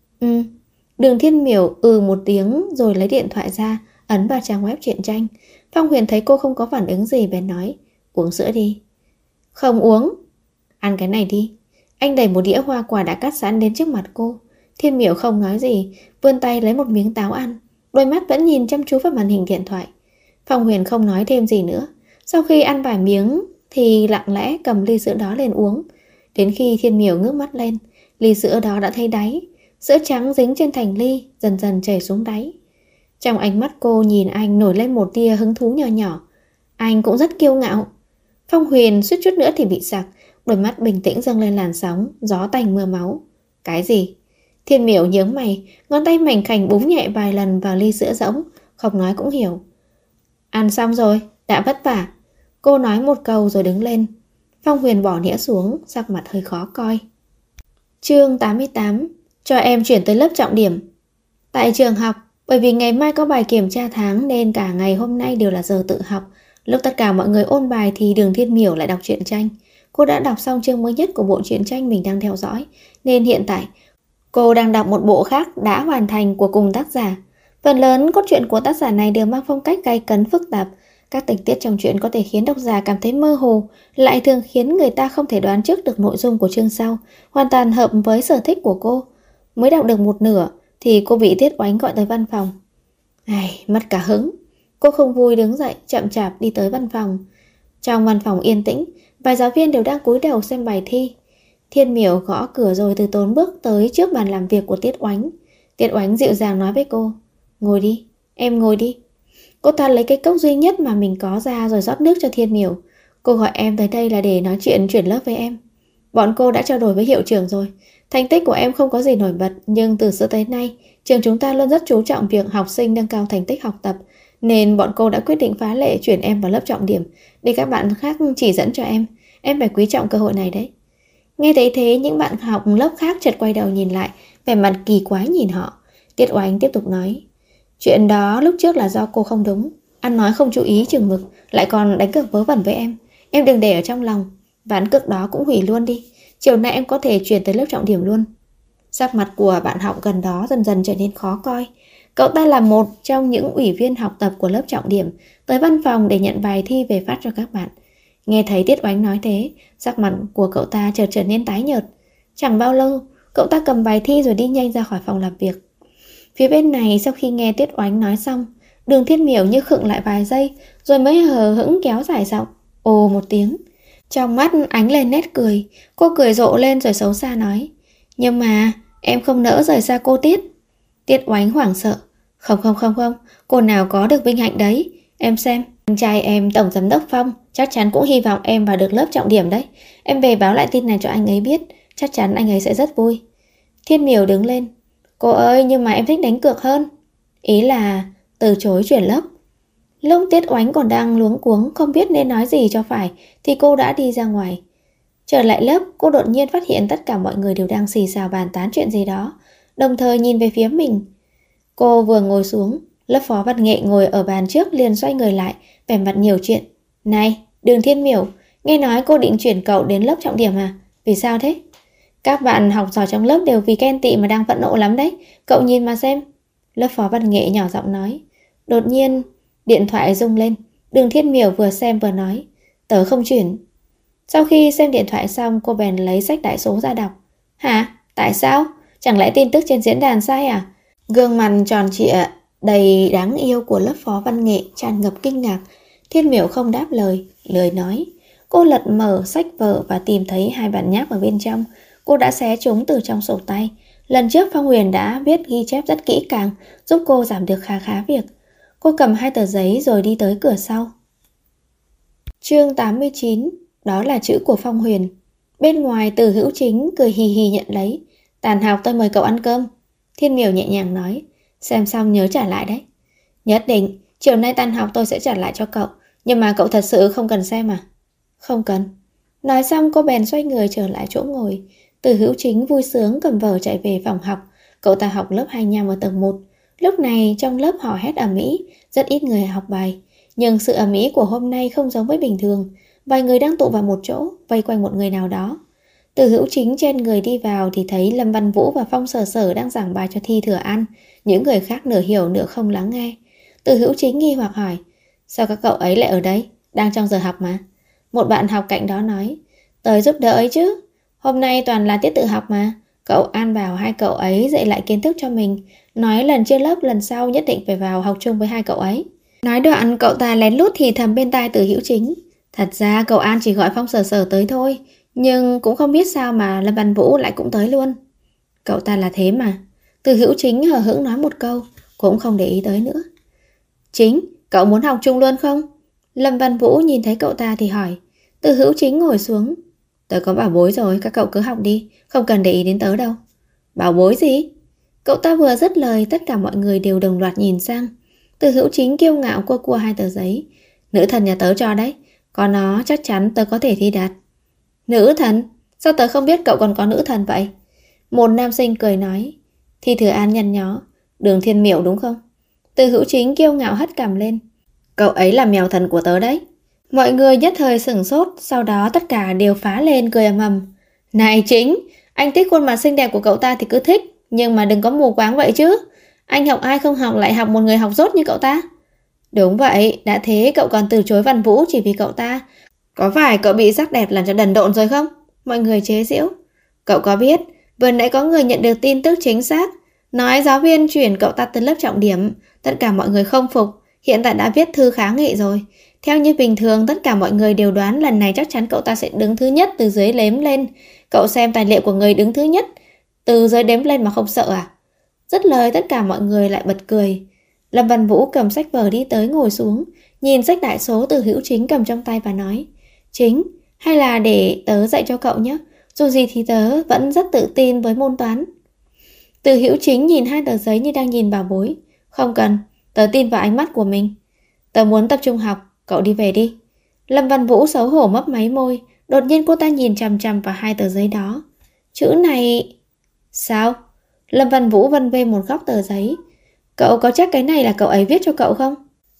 Đường Thiên Miểu một tiếng rồi lấy điện thoại ra, ấn vào trang web truyện tranh. Phong Huyền thấy cô không có phản ứng gì bèn nói, uống sữa đi. Không uống. Ăn cái này đi. Anh đẩy một đĩa hoa quả đã cắt sẵn đến trước mặt cô. Thiên Miểu không nói gì, vươn tay lấy một miếng táo ăn, đôi mắt vẫn nhìn chăm chú vào màn hình điện thoại. Phong Huyền không nói thêm gì nữa. Sau khi ăn vài miếng thì lặng lẽ cầm ly sữa đó lên uống. Đến khi Thiên Miểu ngước mắt lên, ly sữa đó đã thấy đáy. Sữa trắng dính trên thành ly, dần dần chảy xuống đáy. Trong ánh mắt cô nhìn anh nổi lên một tia hứng thú nhỏ nhỏ. Anh cũng rất kiêu ngạo. Phong Huyền suýt chút nữa thì bị sặc, đôi mắt bình tĩnh dâng lên làn sóng, gió tành mưa máu. Cái gì? Thiên Miểu nhướng mày, ngón tay mảnh khảnh búng nhẹ vài lần vào ly sữa rỗng, không nói cũng hiểu. Ăn xong rồi, đã vất vả. Cô nói một câu rồi đứng lên. Phong Huyền bỏ đĩa xuống, sắc mặt hơi khó coi. Chương 88. Cho em chuyển tới lớp trọng điểm. Tại trường học, bởi vì ngày mai có bài kiểm tra tháng nên cả ngày hôm nay đều là giờ tự học. Lúc tất cả mọi người ôn bài thì Đường Thiên Miểu lại đọc truyện tranh. Cô đã đọc xong chương mới nhất của bộ truyện tranh mình đang theo dõi, nên hiện tại cô đang đọc một bộ khác đã hoàn thành của cùng tác giả. Phần lớn cốt truyện của tác giả này đều mang phong cách gay cấn phức tạp. Các tình tiết trong truyện có thể khiến độc giả cảm thấy mơ hồ, lại thường khiến người ta không thể đoán trước được nội dung của chương sau, hoàn toàn hợp với sở thích của cô. Mới đọc được một nửa thì cô bị Tiết Oánh gọi tới văn phòng. Mất cả hứng. Cô không vui đứng dậy, chậm chạp đi tới văn phòng. Trong văn phòng yên tĩnh, vài giáo viên đều đang cúi đầu xem bài thi. Thiên Miểu gõ cửa rồi từ tốn bước tới trước bàn làm việc của Tiết Oánh. Tiết Oánh dịu dàng nói với cô, ngồi đi, em ngồi đi. Cô ta lấy cái cốc duy nhất mà mình có ra rồi rót nước cho Thiên Miểu. Cô gọi em tới đây là để nói chuyện chuyển lớp với em. Bọn cô đã trao đổi với hiệu trưởng rồi. Thành tích của em không có gì nổi bật, nhưng từ xưa tới nay, trường chúng ta luôn rất chú trọng việc học sinh nâng cao thành tích học tập, nên bọn cô đã quyết định phá lệ chuyển em vào lớp trọng điểm để các bạn khác chỉ dẫn cho em. Em phải quý trọng cơ hội này đấy. Nghe thấy thế, những bạn học lớp khác chợt quay đầu nhìn lại, vẻ mặt kỳ quái nhìn họ. Tiết Oánh tiếp tục nói, chuyện đó lúc trước là do cô không đúng, ăn nói không chú ý chừng mực, lại còn đánh cược vớ vẩn với em. Em đừng để ở trong lòng, ván cược đó cũng hủy luôn đi. Chiều nay em có thể chuyển tới lớp trọng điểm luôn. Sắc mặt của bạn học gần đó dần dần trở nên khó coi. Cậu ta là một trong những ủy viên học tập của lớp trọng điểm, tới văn phòng để nhận bài thi về phát cho các bạn. Nghe thấy Tiết Oánh nói thế, sắc mặt của cậu ta chợt trở nên tái nhợt. Chẳng bao lâu, cậu ta cầm bài thi rồi đi nhanh ra khỏi phòng làm việc. Phía bên này sau khi nghe Tiết Oánh nói xong, Đường Thiên Miểu như khựng lại vài giây, rồi mới hờ hững kéo dài giọng, ồ một tiếng. Trong mắt ánh lên nét cười, cô cười rộ lên rồi xấu xa nói, nhưng mà em không nỡ rời xa cô Tiết. Tiết Oánh hoảng sợ, không, cô nào có được vinh hạnh đấy. Em xem, anh trai em Tổng Giám đốc Phong chắc chắn cũng hy vọng em vào được lớp trọng điểm đấy. Em về báo lại tin này cho anh ấy biết, chắc chắn anh ấy sẽ rất vui. Thiên Miểu đứng lên, cô ơi nhưng mà em thích đánh cược hơn. Ý là từ chối chuyển lớp. Lúc Tiết Oánh còn đang luống cuống không biết nên nói gì cho phải thì cô đã đi ra ngoài. Trở lại lớp, cô đột nhiên phát hiện tất cả mọi người đều đang xì xào bàn tán chuyện gì đó, đồng thời nhìn về phía mình. Cô vừa ngồi xuống, lớp phó văn nghệ ngồi ở bàn trước liền xoay người lại, vẻ mặt nhiều chuyện. Này, Đường Thiên Miểu, nghe nói cô định chuyển cậu đến lớp trọng điểm à? Vì sao thế? Các bạn học giỏi trong lớp đều vì ghen tị mà đang phẫn nộ lắm đấy, cậu nhìn mà xem. Lớp phó văn nghệ nhỏ giọng nói. Đột nhiên, điện thoại rung lên. Đường Thiên Miểu vừa xem vừa nói, tớ không chuyển. Sau khi xem điện thoại xong, cô bèn lấy sách đại số ra đọc. Hả? Tại sao? Chẳng lẽ tin tức trên diễn đàn sai à? Gương mặt tròn trịa đầy đáng yêu của lớp phó văn nghệ tràn ngập kinh ngạc. Thiên Miểu không đáp lời, lười nói. Cô lật mở sách vở và tìm thấy 2 bản nháp ở bên trong. Cô đã xé chúng từ trong sổ tay. Lần trước Phong Huyền đã viết ghi chép rất kỹ càng, giúp cô giảm được khá khá việc. Cô cầm 2 tờ giấy rồi đi tới cửa sau. Chương 89, đó là chữ của Phong Huyền. Bên ngoài Từ Hữu Chính cười hì hì nhận lấy. Tàn học tôi mời cậu ăn cơm. Thiên Miểu nhẹ nhàng nói, xem xong nhớ trả lại đấy. Nhất định, chiều nay tan học tôi sẽ trả lại cho cậu. Nhưng mà cậu thật sự không cần xem à? Không cần. Nói xong cô bèn xoay người trở lại chỗ ngồi. Từ Hữu Chính vui sướng cầm vở chạy về phòng học. Cậu ta học lớp 25 ở tầng 1. Lúc này trong lớp hò hét ầm ĩ, rất ít người học bài. Nhưng sự ầm ĩ của hôm nay không giống với bình thường. Vài người đang tụ vào một chỗ, vây quanh một người nào đó. Từ Hữu Chính trên người đi vào thì thấy Lâm Văn Vũ và Phong Sở Sở đang giảng bài cho Thi Thừa An. Những người khác nửa hiểu nửa không lắng nghe. Từ Hữu Chính nghi hoặc hỏi, sao các cậu ấy lại ở đây? Đang trong giờ học mà. Một bạn học cạnh đó nói, tới giúp đỡ ấy chứ. Hôm nay toàn là tiết tự học mà. Cậu An bảo 2 cậu ấy dạy lại kiến thức cho mình. Nói lần chia lớp lần sau nhất định phải vào học chung với 2 cậu ấy. Nói đoạn cậu ta lén lút thì thầm bên tai Từ Hữu Chính. Thật ra cậu An chỉ gọi Phong Sở Sở tới thôi, nhưng cũng không biết sao mà Lâm Văn Vũ lại cũng tới luôn. Cậu ta là thế mà. Từ Hữu Chính hờ hững nói một câu, cũng không để ý tới nữa. Chính, cậu muốn học chung luôn không? Lâm Văn Vũ nhìn thấy cậu ta thì hỏi. Từ Hữu Chính ngồi xuống. Tớ có bảo bối rồi, các cậu cứ học đi, không cần để ý đến tớ đâu. Bảo bối gì? Cậu ta vừa dứt lời, tất cả mọi người đều đồng loạt nhìn sang. Từ Hữu Chính kiêu ngạo cua cua 2 tờ giấy. Nữ thần nhà tớ cho đấy, có nó chắc chắn tớ có thể thi đạt. Nữ thần? Sao tớ không biết cậu còn có nữ thần vậy? Một nam sinh cười nói. Thi Thừa An nhăn nhó. Đường Thiên Miểu đúng không? Từ Hữu Chính kiêu ngạo hất cằm lên. Cậu ấy là mèo thần của tớ đấy. Mọi người nhất thời sửng sốt, sau đó tất cả đều phá lên cười ầm ầm. Này Chính, anh thích khuôn mặt xinh đẹp của cậu ta thì cứ thích, nhưng mà đừng có mù quáng vậy chứ. Anh học ai không học lại học một người học dốt như cậu ta. Đúng vậy, đã thế cậu còn từ chối Văn Vũ chỉ vì cậu ta. Có phải cậu bị sắc đẹp làm cho đần độn rồi không? Mọi người chế giễu. Cậu có biết, vừa nãy có người nhận được tin tức chính xác, nói giáo viên chuyển cậu ta từ lớp trọng điểm. Tất cả mọi người không phục, hiện tại đã viết thư kháng nghị rồi. Theo như bình thường, tất cả mọi người đều đoán lần này chắc chắn cậu ta sẽ đứng thứ nhất từ dưới đếm lên. Cậu xem tài liệu của người đứng thứ nhất, từ dưới đếm lên mà không sợ à? Dứt lời tất cả mọi người lại bật cười. Lâm Văn Vũ cầm sách vở đi tới ngồi xuống, nhìn sách đại số Từ Hữu Chính cầm trong tay và nói. Chính, hay là để tớ dạy cho cậu nhé. Dù gì thì tớ vẫn rất tự tin với môn toán. Từ Hữu Chính nhìn 2 tờ giấy như đang nhìn bảo bối. Không cần, tớ tin vào ánh mắt của mình. Tớ muốn tập trung học, cậu đi về đi. Lâm Văn Vũ xấu hổ mấp máy môi. Đột nhiên cô ta nhìn chằm chằm vào 2 tờ giấy đó. Chữ này... Sao? Lâm Văn Vũ vân vê một góc tờ giấy. Cậu có chắc cái này là cậu ấy viết cho cậu không?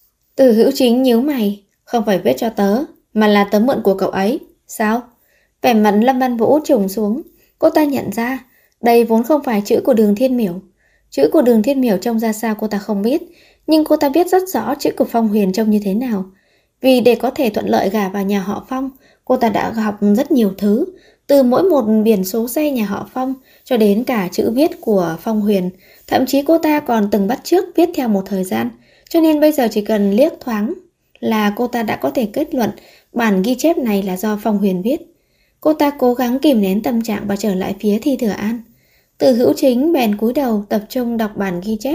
Từ Hữu Chính nhíu mày. Không phải viết cho tớ, mà là tớ mượn của cậu ấy. Sao? Vẻ mặt Lâm Văn Vũ trùng xuống. Cô ta nhận ra đây vốn không phải chữ của Đường Thiên Miểu. Chữ của Đường Thiên Miểu trông ra sao cô ta không biết, nhưng cô ta biết rất rõ chữ của Phong Huyền trông như thế nào. Vì để có thể thuận lợi gả vào nhà họ Phong, cô ta đã học rất nhiều thứ, từ mỗi một biển số xe nhà họ Phong cho đến cả chữ viết của Phong Huyền. Thậm chí cô ta còn từng bắt chước viết theo một thời gian, cho nên bây giờ chỉ cần liếc thoáng là cô ta đã có thể kết luận bản ghi chép này là do Phong Huyền viết. Cô ta cố gắng kìm nén tâm trạng và trở lại phía Thi Thừa An. Từ Hữu Chính bèn cúi đầu tập trung đọc bản ghi chép.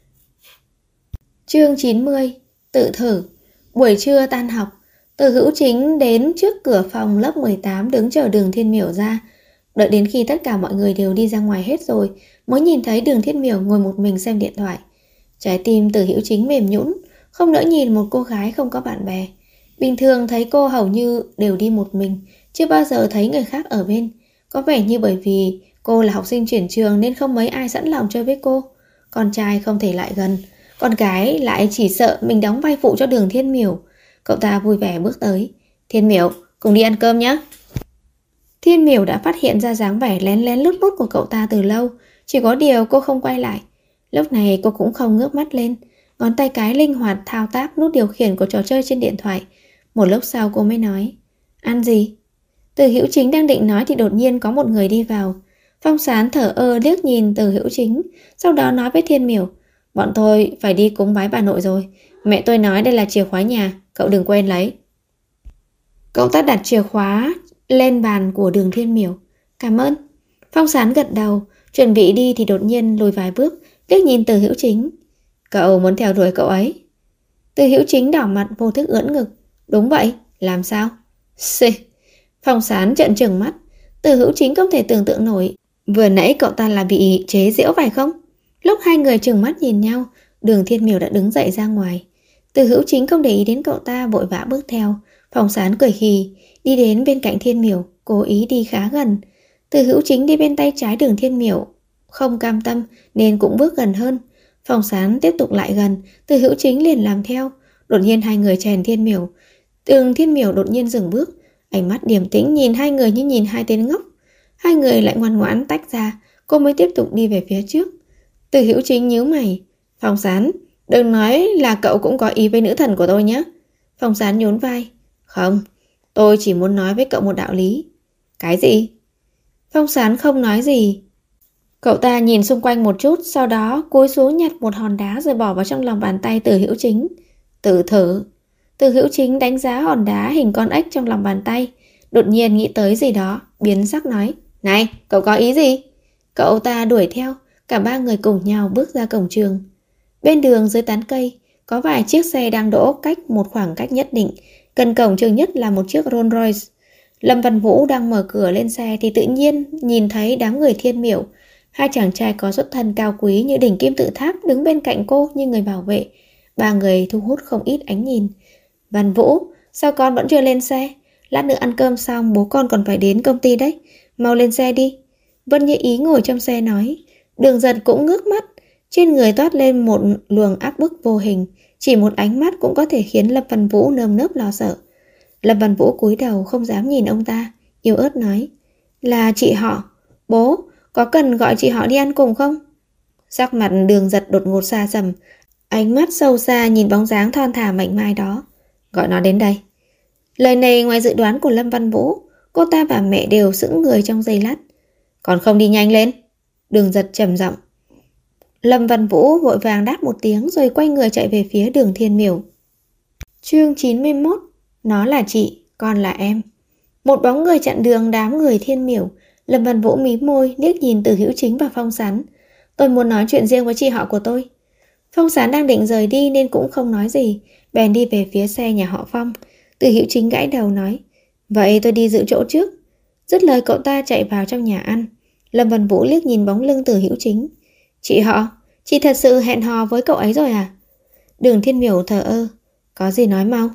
Chương 90. Tự thử. Buổi trưa tan học, Từ Hữu Chính đến trước cửa phòng lớp 18 đứng chờ Đường Thiên Miểu ra. Đợi đến khi tất cả mọi người đều đi ra ngoài hết rồi mới nhìn thấy Đường Thiên Miểu ngồi một mình xem điện thoại. Trái tim Từ Hữu Chính mềm nhũn, không nỡ nhìn một cô gái không có bạn bè. Bình thường thấy cô hầu như đều đi một mình, chưa bao giờ thấy người khác ở bên. Có vẻ như bởi vì cô là học sinh chuyển trường nên không mấy ai sẵn lòng chơi với cô. Con trai không thể lại gần, con gái lại chỉ sợ mình đóng vai phụ cho Đường Thiên Miểu. Cậu ta vui vẻ bước tới. Thiên Miểu, cùng đi ăn cơm nhé. Thiên Miểu đã phát hiện ra dáng vẻ lén lén lút lút của cậu ta từ lâu, chỉ có điều cô không quay lại. Lúc này cô cũng không ngước mắt lên, ngón tay cái linh hoạt thao tác nút điều khiển của trò chơi trên điện thoại. Một lúc sau cô mới nói, ăn gì? Từ Hữu Chính đang định nói thì đột nhiên có một người đi vào. Phong Sán thở ơ liếc nhìn Từ Hữu Chính, sau đó nói với Thiên Miểu, bọn tôi phải đi cúng bái bà nội rồi. Mẹ tôi nói đây là chìa khóa nhà, cậu đừng quên lấy. Cậu ta đặt chìa khóa lên bàn của Đường Thiên Miểu. Cảm ơn. Phong Sán gật đầu, chuẩn bị đi thì đột nhiên lùi vài bước, liếc nhìn Từ Hữu Chính. Cậu muốn theo đuổi cậu ấy? Từ Hữu Chính đỏ mặt vô thức ưỡn ngực. Đúng vậy, làm sao? Xì. Phong Sán trợn trừng mắt. Từ Hữu Chính không thể tưởng tượng nổi, vừa nãy cậu ta là bị chế giễu phải không? Lúc hai người trừng mắt nhìn nhau, Đường Thiên Miểu đã đứng dậy ra ngoài. Từ Hữu Chính không để ý đến cậu ta, vội vã bước theo. Phong Sán cười khì, đi đến bên cạnh Thiên Miểu, cố ý đi khá gần. Từ Hữu Chính đi bên tay trái Đường Thiên Miểu, không cam tâm nên cũng bước gần hơn. Phong Sán tiếp tục lại gần, Từ Hữu Chính liền làm theo. Đột nhiên hai người chèn Thiên Miểu. Đường Thiên Miểu đột nhiên dừng bước, ánh mắt điềm tĩnh nhìn hai người như nhìn hai tên ngốc. Hai người lại ngoan ngoãn tách ra, cô mới tiếp tục đi về phía trước. Từ Hữu Chính nhíu mày. Phong Sán, đừng nói là cậu cũng có ý với nữ thần của tôi nhé. Phong Sán nhún vai. Không, tôi chỉ muốn nói với cậu một đạo lý. Cái gì? Phong Sán không nói gì. Cậu ta nhìn xung quanh một chút, sau đó cúi xuống nhặt một hòn đá rồi bỏ vào trong lòng bàn tay Từ Hữu Chính. Tự thử. Từ Hữu Chính đánh giá hòn đá hình con ếch trong lòng bàn tay, đột nhiên nghĩ tới gì đó, biến sắc nói. Này, cậu có ý gì? Cậu ta đuổi theo, cả ba người cùng nhau bước ra cổng trường. Bên đường dưới tán cây, có vài chiếc xe đang đỗ cách một khoảng cách nhất định. Gần cổng trường nhất là một chiếc Rolls Royce. Lâm Văn Vũ đang mở cửa lên xe thì tự nhiên nhìn thấy đám người Thiên Miểu. Hai chàng trai có xuất thân cao quý như đỉnh kim tự tháp đứng bên cạnh cô như người bảo vệ. Ba người thu hút không ít ánh nhìn. Văn Vũ, sao con vẫn chưa lên xe? Lát nữa ăn cơm xong bố con còn phải đến công ty đấy. Mau lên xe đi. Vân Như Ý ngồi trong xe nói. Đường Giật cũng ngước mắt. Trên người toát lên một luồng áp bức vô hình. Chỉ một ánh mắt cũng có thể khiến Lâm Văn Vũ nơm nớp lo sợ. Lâm Văn Vũ cúi đầu không dám nhìn ông ta, yếu ớt nói. Là chị họ. Bố, có cần gọi chị họ đi ăn cùng không? Sắc mặt Đường Giật đột ngột xa sầm, ánh mắt sâu xa nhìn bóng dáng thon thả mảnh mai đó. Gọi nó đến đây. Lời này ngoài dự đoán của Lâm Văn Vũ, cô ta và mẹ đều sững người trong giây lát. Còn không đi nhanh lên. Đường Giật trầm giọng. Lâm Văn Vũ vội vàng đáp một tiếng rồi quay người chạy về phía Đường Thiên Miểu. Chương 91. Nó là chị, con là em. Một bóng người chặn đường đám người Thiên Miểu. Lâm Văn Vũ mí môi liếc nhìn Từ Hữu Chính và Phong Sán. Tôi muốn nói chuyện riêng với chị họ của tôi. Phong Sán đang định rời đi nên cũng không nói gì, bèn đi về phía xe nhà họ Phong. Từ Hữu Chính gãi đầu nói. Vậy tôi đi giữ chỗ trước. Dứt lời cậu ta chạy vào trong nhà ăn. Lâm Văn Vũ liếc nhìn bóng lưng Từ Hữu Chính. Chị họ, chị thật sự hẹn hò với cậu ấy rồi à? Đường Thiên Miểu thờ ơ. Có gì nói mau.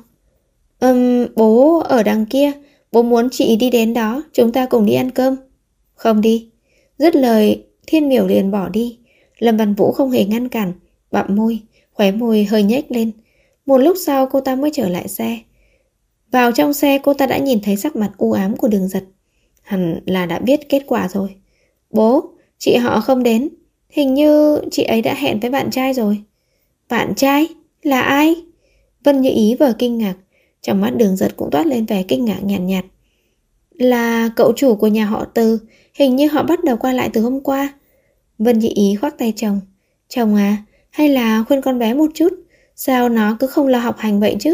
Bố ở đằng kia. Bố muốn chị đi đến đó, chúng ta cùng đi ăn cơm. Không đi. Dứt lời, Thiên Miểu liền bỏ đi. Lâm Văn Vũ không hề ngăn cản, bặm môi, khóe môi hơi nhếch lên. Một lúc sau cô ta mới trở lại xe. Vào trong xe cô ta đã nhìn thấy sắc mặt u ám của Đường Giật. Hẳn là đã biết kết quả rồi. Bố, chị họ không đến. Hình như chị ấy đã hẹn với bạn trai rồi. Bạn trai? Là ai? Vân Như Ý vừa kinh ngạc. Trong mắt Đường Giật cũng toát lên vẻ kinh ngạc nhàn nhạt. Là cậu chủ của nhà họ Từ, hình như họ bắt đầu qua lại từ hôm qua. Vân Nhị Ý khoác tay chồng. Chồng à, hay là khuyên con bé một chút, sao nó cứ không lo học hành vậy chứ?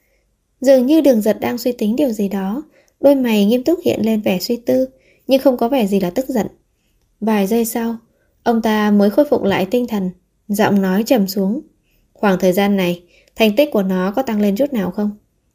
Dường như Đường Giật đang suy tính điều gì đó, đôi mày nghiêm túc hiện lên vẻ suy tư, nhưng không có vẻ gì là tức giận. Vài giây sau, ông ta mới khôi phục lại tinh thần, giọng nói trầm xuống. Khoảng thời gian này, thành tích của nó có tăng lên chút nào không?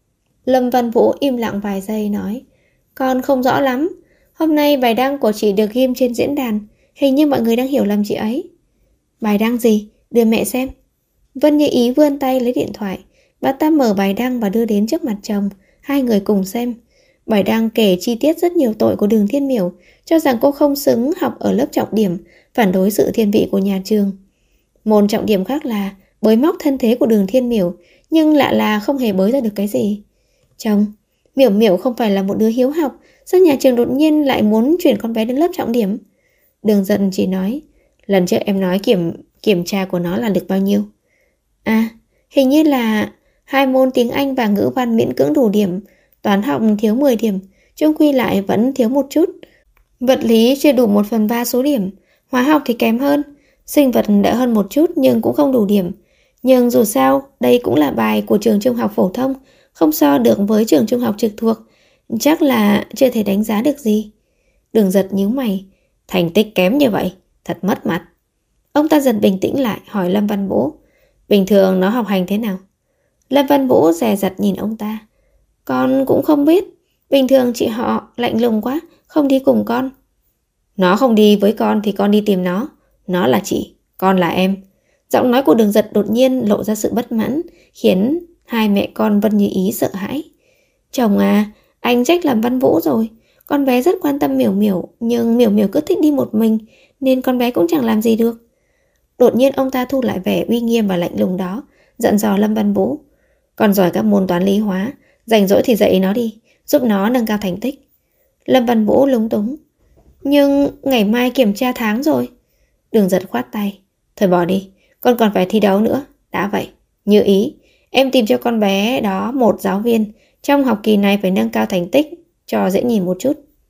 Lâm Văn Vũ im lặng vài giây nói, con không rõ lắm. Hôm nay bài đăng của chị được ghim trên diễn đàn, hình như mọi người đang hiểu lầm chị ấy. Bài đăng gì? Đưa mẹ xem. Vân Như Ý vươn tay lấy điện thoại. Bà ta mở bài đăng và đưa đến trước mặt chồng. Hai người cùng xem. Bài đăng kể chi tiết rất nhiều tội của Đường Thiên Miểu, cho rằng cô không xứng học ở lớp trọng điểm, phản đối sự thiên vị của nhà trường. Một trọng điểm khác là bới móc thân thế của Đường Thiên Miểu, nhưng lạ là không hề bới ra được cái gì. Chồng, Miểu Miểu không phải là một đứa hiếu học, sao nhà trường đột nhiên lại muốn chuyển con bé đến lớp trọng điểm? Đường Dần chỉ nói, lần trước em nói kiểm tra của nó là được bao nhiêu? À, hình như là 2 môn tiếng Anh và ngữ văn miễn cưỡng đủ điểm, toán học thiếu 10 điểm, chung quy lại vẫn thiếu một chút. Vật lý chưa đủ 1/3 số điểm, hóa học thì kém hơn, sinh vật đỡ hơn một chút nhưng cũng không đủ điểm. Nhưng dù sao, đây cũng là bài của trường trung học phổ thông, không so được với trường trung học trực thuộc, chắc là chưa thể đánh giá được gì. Đường Giật nhíu mày, thành tích kém như vậy, thật mất mặt. Ông ta dần bình tĩnh lại, hỏi Lâm Văn Vũ, bình thường nó học hành thế nào? Lâm Văn Vũ dè dặt nhìn ông ta, con cũng không biết, bình thường chị họ lạnh lùng quá, không đi cùng con. Nó không đi với con thì con đi tìm nó là chị, con là em. Giọng nói của Đường Giật đột nhiên lộ ra sự bất mãn, khiến hai mẹ con Vân Như Ý sợ hãi. Chồng à, anh trách làm Văn Vũ rồi. Con bé rất quan tâm Miểu Miểu, nhưng Miểu Miểu cứ thích đi một mình, nên con bé cũng chẳng làm gì được. Đột nhiên ông ta thu lại vẻ uy nghiêm và lạnh lùng đó, dặn dò Lâm Văn Vũ. Con giỏi các môn toán lý hóa, rảnh rỗi thì dạy nó đi, giúp nó nâng cao thành tích. Lâm Văn Vũ lúng túng. Nhưng ngày mai kiểm tra tháng rồi. Đường Giật khoát tay. Thôi bỏ đi, con còn phải thi đấu nữa. Đã vậy, Như Ý, em tìm cho con bé đó một giáo viên, trong học kỳ này phải nâng cao thành tích, cho dễ nhìn một chút.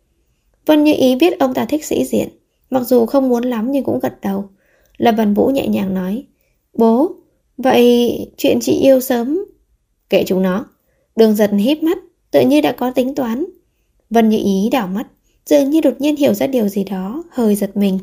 Vân Như Ý biết ông ta thích sĩ diện, mặc dù không muốn lắm nhưng cũng gật đầu. Lâm Văn Vũ nhẹ nhàng nói, bố, vậy chuyện chị yêu sớm? Kệ chúng nó. Đường Giật híp mắt, tự như đã có tính toán. Vân Như Ý đảo mắt, dường như đột nhiên hiểu ra điều gì đó, hơi giật mình.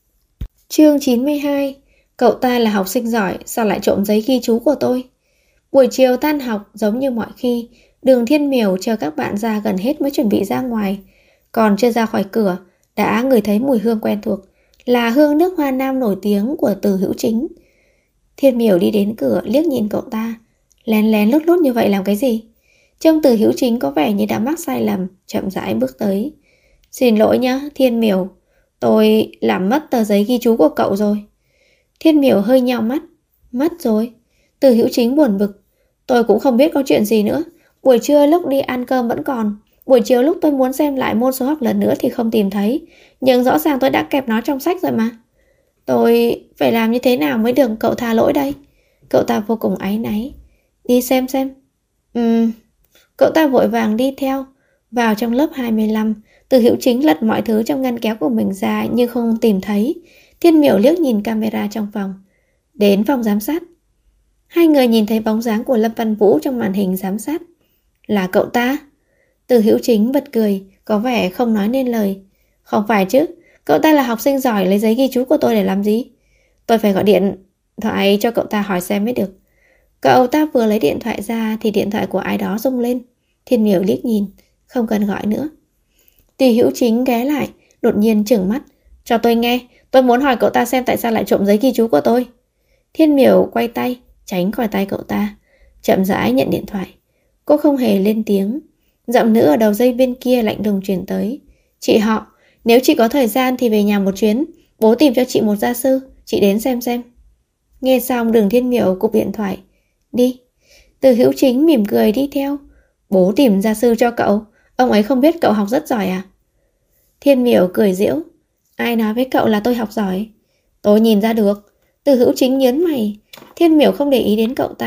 Chương 92. Cậu ta là học sinh giỏi, sao lại trộm giấy ghi chú của tôi? Buổi chiều tan học giống như mọi khi, Đường Thiên Miểu chờ các bạn ra gần hết mới chuẩn bị ra ngoài. Còn chưa ra khỏi cửa, đã ngửi thấy mùi hương quen thuộc, là hương nước hoa nam nổi tiếng của Từ Hữu Chính. Thiên Miểu đi đến cửa liếc nhìn cậu ta, lén lén lút lút như vậy làm cái gì? Trông Từ Hữu Chính có vẻ như đã mắc sai lầm, chậm rãi bước tới. Xin lỗi nhá, Thiên Miểu, tôi làm mất tờ giấy ghi chú của cậu rồi. Thiên Miểu hơi nheo mắt. Mất rồi? Từ Hữu Chính buồn bực. Tôi cũng không biết có chuyện gì nữa. Buổi trưa lúc đi ăn cơm vẫn còn. Buổi chiều lúc tôi muốn xem lại môn số học lần nữa thì không tìm thấy. Nhưng rõ ràng tôi đã kẹp nó trong sách rồi mà. Tôi phải làm như thế nào mới được cậu tha lỗi đây? Cậu ta vô cùng áy náy. Đi xem. Cậu ta vội vàng đi theo. Vào trong lớp 25, Từ Hữu Chính lật mọi thứ trong ngăn kéo của mình ra nhưng không tìm thấy. Thiên Miểu liếc nhìn camera trong phòng. Đến phòng giám sát. Hai người nhìn thấy bóng dáng của Lâm Văn Vũ trong màn hình giám sát. Là cậu ta? Từ Hữu Chính bật cười, có vẻ không nói nên lời. Không phải chứ, cậu ta là học sinh giỏi, lấy giấy ghi chú của tôi để làm gì? Tôi phải gọi điện thoại cho cậu ta hỏi xem mới được. Cậu ta vừa lấy điện thoại ra thì điện thoại của ai đó rung lên. Thiên Miểu liếc nhìn, không cần gọi nữa. Từ Hữu Chính ghé lại, đột nhiên trừng mắt. Cho tôi nghe, tôi muốn hỏi cậu ta xem tại sao lại trộm giấy ghi chú của tôi. Thiên Miểu quay tay, tránh khỏi tay cậu ta, chậm rãi nhận điện thoại. Cô không hề lên tiếng. Giọng nữ ở đầu dây bên kia lạnh lùng truyền tới. Chị họ, nếu chị có thời gian thì về nhà một chuyến, bố tìm cho chị một gia sư, chị đến xem. Nghe xong Đường Thiên Miểu cúp điện thoại. Đi. Từ Hữu Chính mỉm cười đi theo. Bố tìm gia sư cho cậu, ông ấy không biết cậu học rất giỏi à? Thiên Miểu cười giễu. Ai nói với cậu là tôi học giỏi? Tôi nhìn ra được. Từ Hữu Chính nhớn mày. Thiên Miểu không để ý đến cậu ta,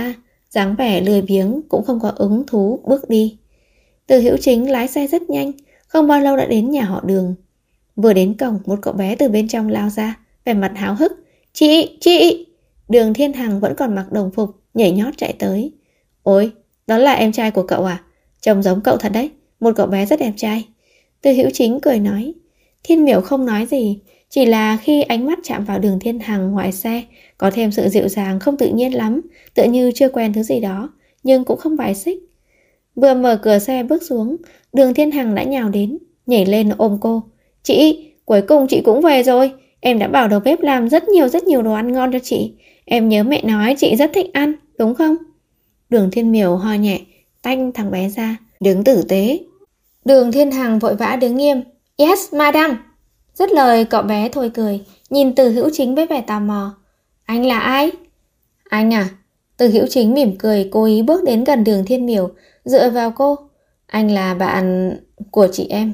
dáng vẻ lười biếng cũng không có hứng thú bước đi. Từ Hữu Chính lái xe rất nhanh, không bao lâu đã đến nhà họ Đường. Vừa đến cổng, một cậu bé từ bên trong lao ra, vẻ mặt háo hức. Chị! Đường Thiên Hằng vẫn còn mặc đồng phục, nhảy nhót chạy tới. Ôi, đó là em trai của cậu à? Trông giống cậu thật đấy, một cậu bé rất đẹp trai. Từ Hữu Chính cười nói. Thiên Miểu không nói gì, chỉ là khi ánh mắt chạm vào Đường Thiên Hằng ngoài xe, có thêm sự dịu dàng không tự nhiên lắm, tựa như chưa quen thứ gì đó, nhưng cũng không bài xích. Vừa mở cửa xe bước xuống, Đường Thiên Hằng đã nhào đến, nhảy lên ôm cô. Chị, cuối cùng chị cũng về rồi. Em đã bảo đầu bếp làm rất nhiều đồ ăn ngon cho chị. Em nhớ mẹ nói chị rất thích ăn, đúng không? Đường Thiên Miểu ho nhẹ, tanh thằng bé ra, đứng tử tế. Đường Thiên Hằng vội vã đứng nghiêm. Yes, madam. Dứt lời cậu bé thôi cười, nhìn Từ Hữu Chính với vẻ tò mò. Anh là ai? Anh à? Từ Hữu Chính mỉm cười, cố ý bước đến gần Đường Thiên Miểu, dựa vào cô. Anh là bạn của chị em.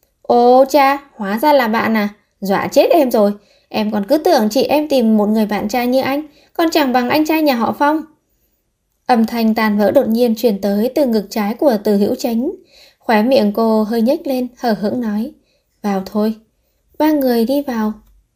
Ồ cha, hóa ra là bạn à? Dọa chết em rồi. Em còn cứ tưởng chị em tìm một người bạn trai như anh, còn chẳng bằng anh trai nhà họ Phong. Âm thanh tàn vỡ đột nhiên truyền tới từ ngực trái của Từ Hữu Chính. Khóe miệng cô hơi nhếch lên, hờ hững nói. Vào thôi. Ba người đi vào.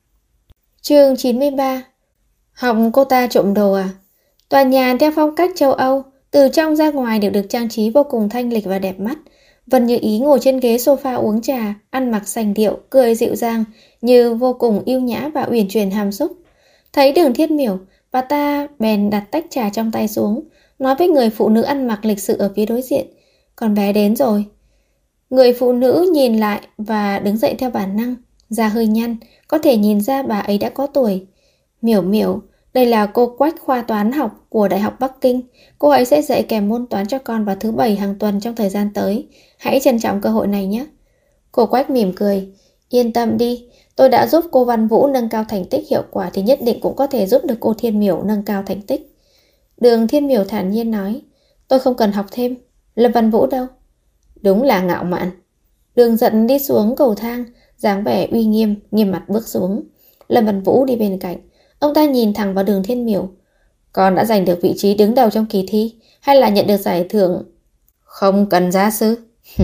Chương 93. Học cô ta trộm đồ à? Tòa nhà theo phong cách châu Âu, từ trong ra ngoài đều được trang trí vô cùng thanh lịch và đẹp mắt. Vân Như Ý ngồi trên ghế sofa uống trà, ăn mặc sành điệu, cười dịu dàng, như vô cùng yêu nhã và uyển chuyển hàm xúc. Thấy Đường Thiên Miểu, bà ta bèn đặt tách trà trong tay xuống, nói với người phụ nữ ăn mặc lịch sự ở phía đối diện. Con bé đến rồi. Người phụ nữ nhìn lại và đứng dậy theo bản năng, da hơi nhăn, có thể nhìn ra bà ấy đã có tuổi. Miểu Miểu, đây là cô Quách khoa toán học của Đại học Bắc Kinh. Cô ấy sẽ dạy kèm môn toán cho con vào thứ 7 hàng tuần trong thời gian tới. Hãy trân trọng cơ hội này nhé. Cô Quách mỉm cười. Yên tâm đi, tôi đã giúp cô Văn Vũ nâng cao thành tích hiệu quả thì nhất định cũng có thể giúp được cô Thiên Miểu nâng cao thành tích. Đường Thiên Miểu thản nhiên nói. Tôi không cần học thêm. Lâm Văn Vũ đâu? Đúng là ngạo mạn. Đường Giận đi xuống cầu thang, dáng vẻ uy nghiêm, nghiêm mặt bước xuống. Lâm Văn Vũ đi bên cạnh. Ông ta nhìn thẳng vào Đường Thiên Miểu. Con đã giành được vị trí đứng đầu trong kỳ thi, hay là nhận được giải thưởng? Không cần gia sư.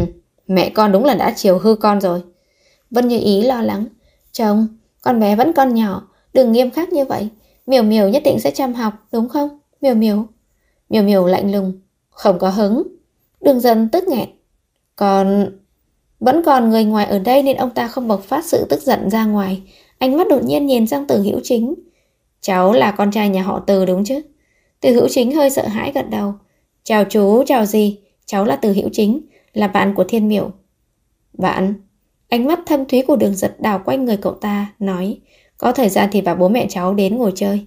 Mẹ con đúng là đã chiều hư con rồi. Vân Như Ý lo lắng. Chồng, con bé vẫn còn nhỏ, đừng nghiêm khắc như vậy. Miểu Miểu nhất định sẽ chăm học, đúng không? Miểu Miểu. Miểu Miểu lạnh lùng. Không có hứng. Đường Dần tức nghẹn. Vẫn còn người ngoài ở đây nên ông ta không bộc phát sự tức giận ra ngoài. Ánh mắt đột nhiên nhìn sang Từ Hữu Chính. Cháu là con trai nhà họ Từ đúng chứ? Từ Hữu Chính hơi sợ hãi gật đầu. Chào chú, chào dì. Cháu là Từ Hữu Chính, là bạn của Thiên Miểu. Bạn? Ánh mắt thâm thúy của Đường Giật đảo quanh người cậu ta, nói. Có thời gian thì bảo bố mẹ cháu đến ngồi chơi.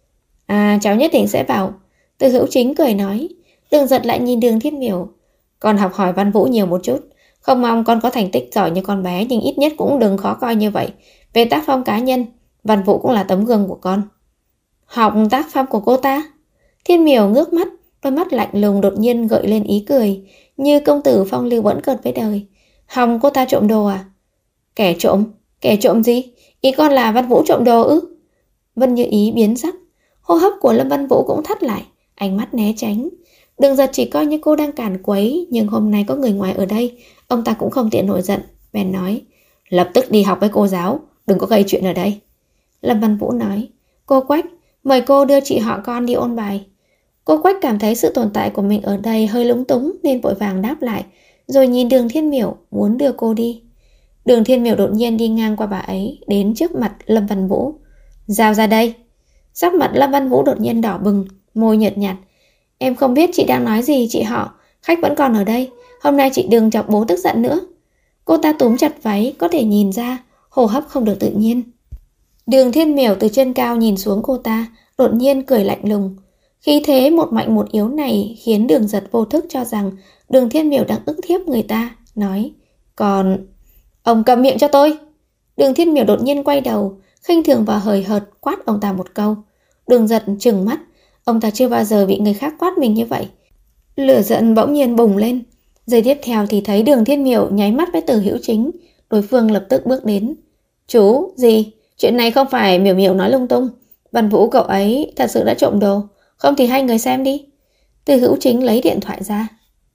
À, cháu nhất định sẽ vào. Từ Hữu Chính cười nói. Đường Giật lại nhìn Đường Thiên Miểu. Con học hỏi Văn Vũ nhiều một chút. Không mong con có thành tích giỏi như con bé, nhưng ít nhất cũng đừng khó coi như vậy. Về tác phong cá nhân, Văn Vũ cũng là tấm gương của con. Học tác phong của cô ta? Thiên Miểu ngước mắt, đôi mắt lạnh lùng đột nhiên gợi lên ý cười, như công tử phong lưu bẫn cợt với đời. Hòng cô ta trộm đồ à? Kẻ trộm? Kẻ trộm gì? Ý con là Văn Vũ trộm đồ ư? Vân Như Ý biến sắc. Hô hấp của Lâm Văn Vũ cũng thắt lại, ánh mắt né tránh. Đường Giật chỉ coi như cô đang cản quấy, nhưng hôm nay có người ngoài ở đây, ông ta cũng không tiện nổi giận, bèn nói. Lập tức đi học với cô giáo, đừng có gây chuyện ở đây. Lâm Văn Vũ nói. Cô Quách, mời cô đưa chị họ con đi ôn bài. Cô Quách cảm thấy sự tồn tại của mình ở đây hơi lúng túng nên vội vàng đáp lại, rồi nhìn Đường Thiên Miểu muốn đưa cô đi. Đường Thiên Miểu đột nhiên đi ngang qua bà ấy, đến trước mặt Lâm Văn Vũ. Giao ra đây. Sắc mặt Lâm Văn Vũ đột nhiên đỏ bừng, môi nhợt nhạt. Em không biết chị đang nói gì chị họ, khách vẫn còn ở đây, hôm nay chị đừng chọc bố tức giận nữa. Cô ta túm chặt váy, có thể nhìn ra, hô hấp không được tự nhiên. Đường Thiên Miểu từ trên cao nhìn xuống cô ta, đột nhiên cười lạnh lùng. Khí thế một mạnh một yếu này khiến Đường Giật vô thức cho rằng Đường Thiên Miểu đang ức hiếp người ta, nói. Còn... Ông cầm miệng cho tôi. Đường Thiên Miểu đột nhiên quay đầu, khinh thường và hời hợt quát ông ta một câu. Đường Giật trừng mắt, ông ta chưa bao giờ bị người khác quát mình như vậy. Lửa giận bỗng nhiên bùng lên. Giây tiếp theo thì thấy Đường Thiên Miểu nháy mắt với Từ Hữu Chính. Đối phương lập tức bước đến. Chú, gì? Chuyện này không phải Miểu Miểu nói lung tung. Văn Vũ cậu ấy thật sự đã trộm đồ. Không thì hai người xem đi. Từ Hữu Chính lấy điện thoại ra.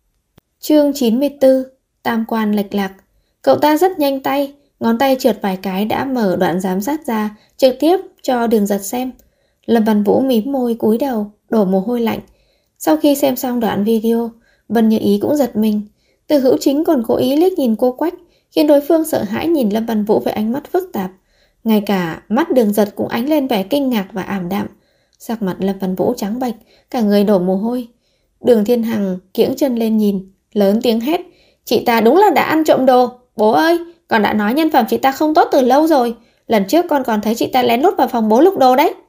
Chương 94. Tam quan lệch lạc. Cậu ta rất nhanh tay, ngón tay trượt vài cái đã mở đoạn giám sát ra, trực tiếp cho Đường Giật xem. Lâm Văn Vũ mím môi cúi đầu, đổ mồ hôi lạnh. Sau khi xem xong đoạn video, Vân Như Ý cũng giật mình. Từ Hữu Chính còn cố ý liếc nhìn cô Quách, khiến đối phương sợ hãi nhìn Lâm Văn Vũ với ánh mắt phức tạp. Ngay cả mắt Đường Giật cũng ánh lên vẻ kinh ngạc và ảm đạm. Sắc mặt Lâm Văn Vũ trắng bệch, cả người đổ mồ hôi. Đường Thiên Hằng kiễng chân lên nhìn, lớn tiếng hét: chị ta đúng là đã ăn trộm đồ. Bố ơi, con đã nói nhân phẩm chị ta không tốt từ lâu rồi. Lần trước con còn thấy chị ta lén lút vào phòng bố lục đồ đấy.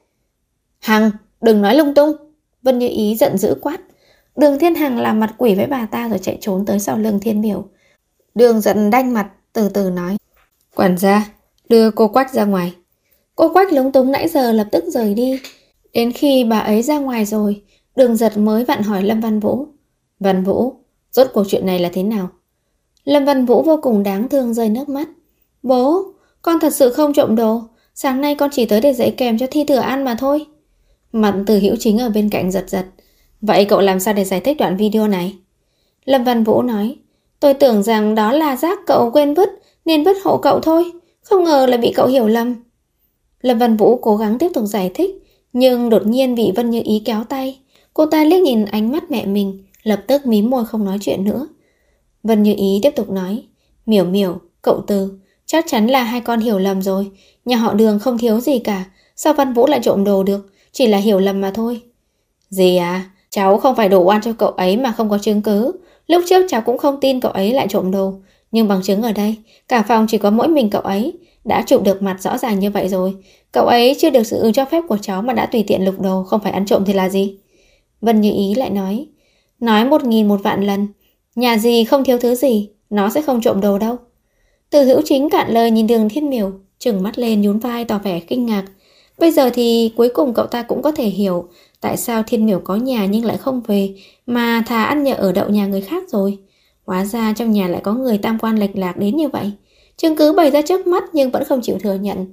Hằng, đừng nói lung tung. Vân Như Ý giận dữ quát. Đường Thiên Hằng làm mặt quỷ với bà ta rồi chạy trốn tới sau lưng Thiên Miểu. Đường Giật đanh mặt, từ từ nói: quản gia, đưa cô Quách ra ngoài. Cô Quách lúng túng nãy giờ lập tức rời đi. Đến khi bà ấy ra ngoài rồi, Đường Giật mới vặn hỏi Lâm Văn Vũ: Văn Vũ, rốt cuộc chuyện này là thế nào? Lâm Văn Vũ vô cùng đáng thương rơi nước mắt. Bố, con thật sự không trộm đồ. Sáng nay con chỉ tới để dạy kèm cho Thi Thừa ăn mà thôi. Mặt Từ Hữu Chính ở bên cạnh giật giật. Vậy cậu làm sao để giải thích đoạn video này? Lâm Văn Vũ nói: tôi tưởng rằng đó là rác cậu quên vứt nên vứt hộ cậu thôi. Không ngờ là bị cậu hiểu lầm. Lâm Văn Vũ cố gắng tiếp tục giải thích, nhưng đột nhiên bị Vân Như Ý kéo tay. Cô ta liếc nhìn ánh mắt mẹ mình, lập tức mím môi không nói chuyện nữa. Vân Như Ý tiếp tục nói: Miểu Miểu, cậu Từ, chắc chắn là hai con hiểu lầm rồi. Nhà họ Đường không thiếu gì cả, sao Văn Vũ lại trộm đồ được? Chỉ là hiểu lầm mà thôi. Dì à, cháu không phải đổ oan cho cậu ấy mà không có chứng cứ. Lúc trước cháu cũng không tin cậu ấy lại trộm đồ, nhưng bằng chứng ở đây, cả phòng chỉ có mỗi mình cậu ấy đã chụp được mặt rõ ràng như vậy rồi. Cậu ấy chưa được sự cho phép của cháu mà đã tùy tiện lục đồ, không phải ăn trộm thì là gì? Vân Như Ý lại nói: nói 1000 một vạn lần, nhà dì không thiếu thứ gì, nó sẽ không trộm đồ đâu. Từ Hữu Chính cạn lời nhìn Đường Thiên Miểu, trừng mắt lên nhún vai tỏ vẻ kinh ngạc. Bây giờ thì cuối cùng cậu ta cũng có thể hiểu tại sao Thiên Miểu có nhà nhưng lại không về, mà thà ăn nhờ ở đậu nhà người khác rồi. Hóa ra trong nhà lại có người tam quan lệch lạc đến như vậy. Chứng cứ bày ra trước mắt nhưng vẫn không chịu thừa nhận.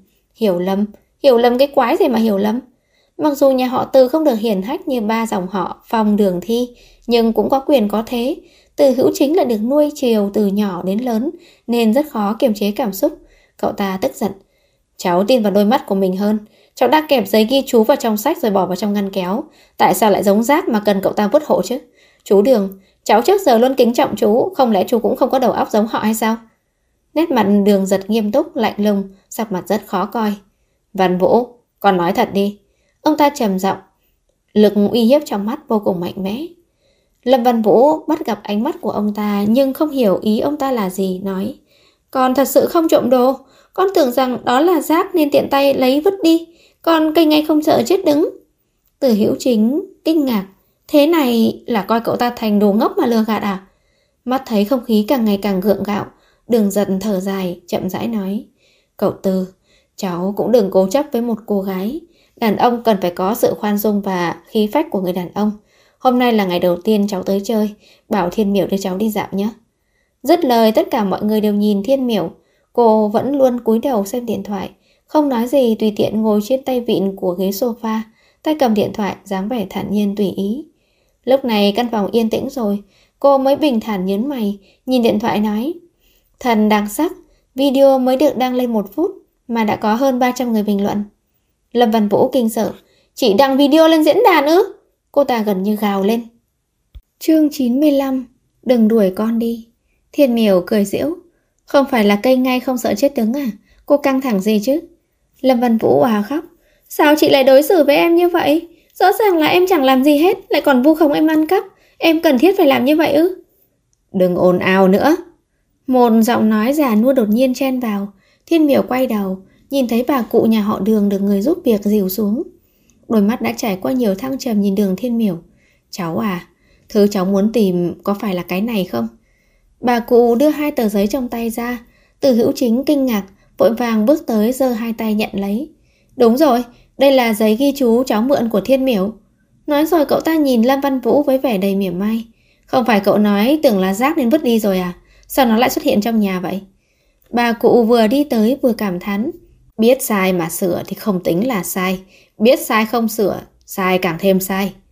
Hiểu lầm cái quái gì mà hiểu lầm. Mặc dù nhà họ Từ không được hiển hách như ba dòng họ Phong, Đường, Thi, nhưng cũng có quyền có thế. Từ Hữu Chính là được nuôi chiều từ nhỏ đến lớn nên rất khó kiềm chế cảm xúc. Cậu ta tức giận: cháu tin vào đôi mắt của mình hơn. Cháu đã kẹp giấy ghi chú vào trong sách rồi bỏ vào trong ngăn kéo. Tại sao lại giống rác mà cần cậu ta vứt hộ chứ? Chú Đường, cháu trước giờ luôn kính trọng chú, không lẽ chú cũng không có đầu óc giống họ hay sao? Nét mặt Đường Giật nghiêm túc, lạnh lùng, sắc mặt rất khó coi. Văn Vũ, con nói thật đi. Ông ta trầm giọng, lực uy hiếp trong mắt vô cùng mạnh mẽ. Lâm Văn Vũ bắt gặp ánh mắt của ông ta nhưng không hiểu ý ông ta là gì, nói: con thật sự không trộm đồ. Con tưởng rằng đó là rác nên tiện tay lấy vứt đi. Con cây ngay không sợ chết đứng. Từ Hữu Chính kinh ngạc: thế này là coi cậu ta thành đồ ngốc mà lừa gạt à? Mắt thấy không khí càng ngày càng gượng gạo, Đường Giật thở dài, chậm rãi nói: cậu Từ, cháu cũng đừng cố chấp với một cô gái. Đàn ông cần phải có sự khoan dung và khí phách của người đàn ông. Hôm nay là ngày đầu tiên cháu tới chơi, bảo Thiên Miểu đưa cháu đi dạo nhé. Dứt lời tất cả mọi người đều nhìn Thiên Miểu. Cô vẫn luôn cúi đầu xem điện thoại, không nói gì, tùy tiện ngồi trên tay vịn của ghế sofa, tay cầm điện thoại, dáng vẻ thản nhiên tùy ý. Lúc này căn phòng yên tĩnh rồi, cô mới bình thản nhớn mày, nhìn điện thoại nói: thần đặc sắc, video mới được đăng lên 1 phút mà đã có hơn 300 người bình luận. Lâm Văn Vũ kinh sợ: chị đăng video lên diễn đàn ư? Cô ta gần như gào lên. Chương 95. Đừng đuổi con đi. Thiên Miểu cười giễu: không phải là cây ngay không sợ chết đứng à? Cô căng thẳng gì chứ? Lâm Văn Vũ òa khóc: sao chị lại đối xử với em như vậy? Rõ ràng là em chẳng làm gì hết, lại còn vu khống em ăn cắp. Em cần thiết phải làm như vậy ư? Đừng ồn ào nữa. Một giọng nói già nua đột nhiên chen vào. Thiên Miểu quay đầu, nhìn thấy bà cụ nhà họ Đường được người giúp việc dìu xuống. Đôi mắt đã trải qua nhiều thăng trầm nhìn Đường Thiên Miểu: cháu à, thứ cháu muốn tìm có phải là cái này không? Bà cụ đưa 2 tờ giấy trong tay ra. Từ Hữu Chính kinh ngạc, vội vàng bước tới giơ 2 tay nhận lấy. Đúng rồi, đây là giấy ghi chú cháu mượn của Thiên Miểu. Nói rồi cậu ta nhìn Lâm Văn Vũ với vẻ đầy mỉa mai: không phải cậu nói tưởng là rác nên vứt đi rồi à? Sao nó lại xuất hiện trong nhà vậy? Bà cụ vừa đi tới vừa cảm thán: biết sai mà sửa thì không tính là sai, biết sai không sửa, sai càng thêm sai.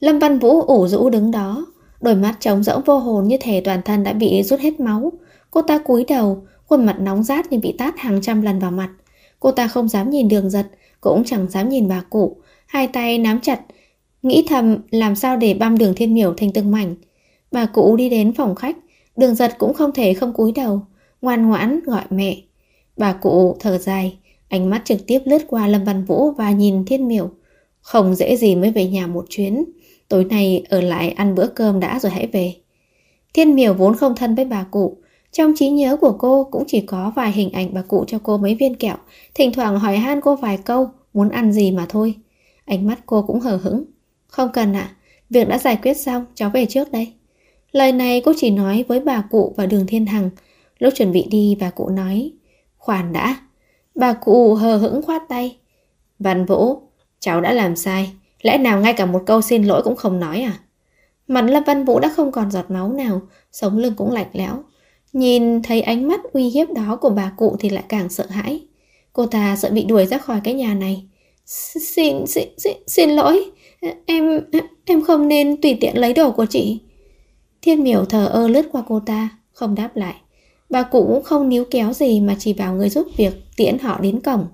Lâm Văn Vũ ủ rũ đứng đó, đôi mắt trống rỗng vô hồn như thể toàn thân đã bị rút hết máu. Cô ta cúi đầu, khuôn mặt nóng rát như bị tát hàng trăm lần vào mặt. Cô ta không dám nhìn Đường Giật, cũng chẳng dám nhìn bà cụ, hai tay nắm chặt, nghĩ thầm làm sao để băm Đường Thiên Miểu thành từng mảnh. Bà cụ đi đến phòng khách, Đường Giật cũng không thể không cúi đầu, ngoan ngoãn gọi mẹ. Bà cụ thở dài, ánh mắt trực tiếp lướt qua Lâm Văn Vũ và nhìn Thiên Miểu. Không dễ gì mới về nhà một chuyến, tối nay ở lại ăn bữa cơm đã rồi hãy về. Thiên Miểu vốn không thân với bà cụ, trong trí nhớ của cô cũng chỉ có vài hình ảnh bà cụ cho cô mấy viên kẹo, thỉnh thoảng hỏi han cô vài câu muốn ăn gì mà thôi. Ánh mắt cô cũng hờ hững. Không cần ạ, việc đã giải quyết xong, cháu về trước đây. Lời này cô chỉ nói với bà cụ và Đường Thiên Hằng. Lúc chuẩn bị đi, bà cụ nói: khoan đã. Bà cụ hờ hững khoát tay. Văn Vũ, cháu đã làm sai, lẽ nào ngay cả một câu xin lỗi cũng không nói à? Mặt Lâm Văn Vũ đã không còn giọt máu nào, sống lưng cũng lạnh lẽo. Nhìn thấy ánh mắt uy hiếp đó của bà cụ thì lại càng sợ hãi. Cô ta sợ bị đuổi ra khỏi cái nhà này. Xin lỗi, em không nên tùy tiện lấy đồ của chị. Thiên Miểu thờ ơ lướt qua cô ta, không đáp lại. Bà cụ cũng không níu kéo gì mà chỉ bảo người giúp việc tiễn họ đến cổng.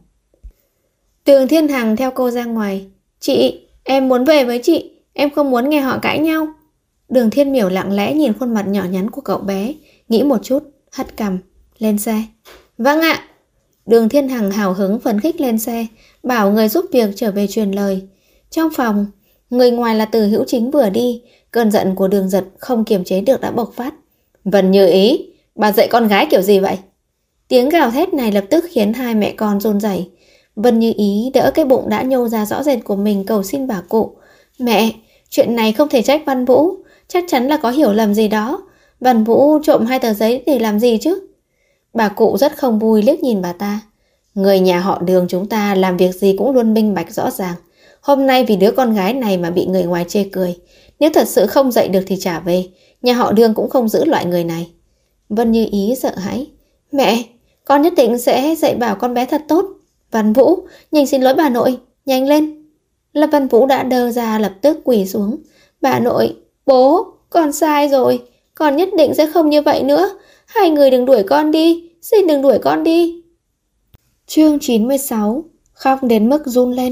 Đường Thiên Hằng theo cô ra ngoài. Chị, em muốn về với chị, em không muốn nghe họ cãi nhau. Đường Thiên Miểu lặng lẽ nhìn khuôn mặt nhỏ nhắn của cậu bé, nghĩ một chút, hất cằm, lên xe. Vâng ạ. Đường Thiên Hằng hào hứng phấn khích lên xe, bảo người giúp việc trở về truyền lời. Trong phòng, người ngoài là Từ Hữu Chính vừa đi, cơn giận của Đường Giật không kiềm chế được đã bộc phát. Vân Như Ý, bà dạy con gái kiểu gì vậy? Tiếng gào thét này lập tức khiến hai mẹ con run rẩy. Vân Như Ý đỡ cái bụng đã nhô ra rõ rệt của mình cầu xin bà cụ. Mẹ, chuyện này không thể trách Văn Vũ, chắc chắn là có hiểu lầm gì đó. Văn Vũ trộm 2 tờ giấy để làm gì chứ? Bà cụ rất không vui liếc nhìn bà ta. Người nhà họ Đường chúng ta làm việc gì cũng luôn minh bạch rõ ràng. Hôm nay vì đứa con gái này mà bị người ngoài chê cười. Nếu thật sự không dạy được thì trả về. Nhà họ Đường cũng không giữ loại người này. Vân Như Ý sợ hãi. Mẹ, con nhất định sẽ dạy bảo con bé thật tốt. Văn Vũ, nhanh xin lỗi bà nội, nhanh lên. Lâm Văn Vũ đã đơ ra lập tức quỳ xuống. Bà nội, bố, con sai rồi. Con nhất định sẽ không như vậy nữa. Hai người đừng đuổi con đi, xin đừng đuổi con đi. Chương 96. Khóc đến mức run lên.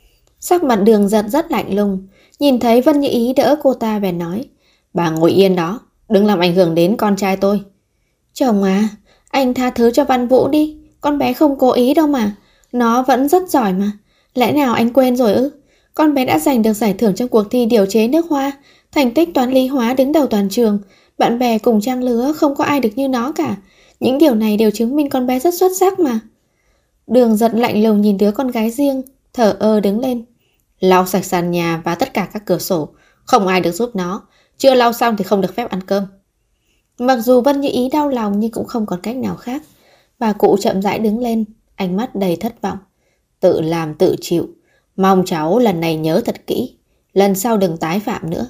Sắc mặt Đường Giật rất lạnh lùng. Nhìn thấy Vân Như Ý đỡ cô ta bèn nói. Bà ngồi yên đó, đừng làm ảnh hưởng đến con trai tôi. Chồng à, anh tha thứ cho Văn Vũ đi. Con bé không cố ý đâu mà. Nó vẫn rất giỏi mà. Lẽ nào anh quên rồi ư? Con bé đã giành được giải thưởng trong cuộc thi điều chế nước hoa. Thành tích toán lý hóa đứng đầu toàn trường. Bạn bè cùng trang lứa không có ai được như nó cả. Những điều này đều chứng minh con bé rất xuất sắc mà. Đường Giật lạnh lùng nhìn đứa con gái riêng, thở ơ đứng lên. Lau sạch sàn nhà và tất cả các cửa sổ. Không ai được giúp nó. Chưa lau xong thì không được phép ăn cơm. Mặc dù Vân Như Ý đau lòng nhưng cũng không còn cách nào khác. Bà cụ chậm rãi đứng lên, ánh mắt đầy thất vọng. Tự làm tự chịu. Mong cháu lần này nhớ thật kỹ. Lần sau đừng tái phạm nữa.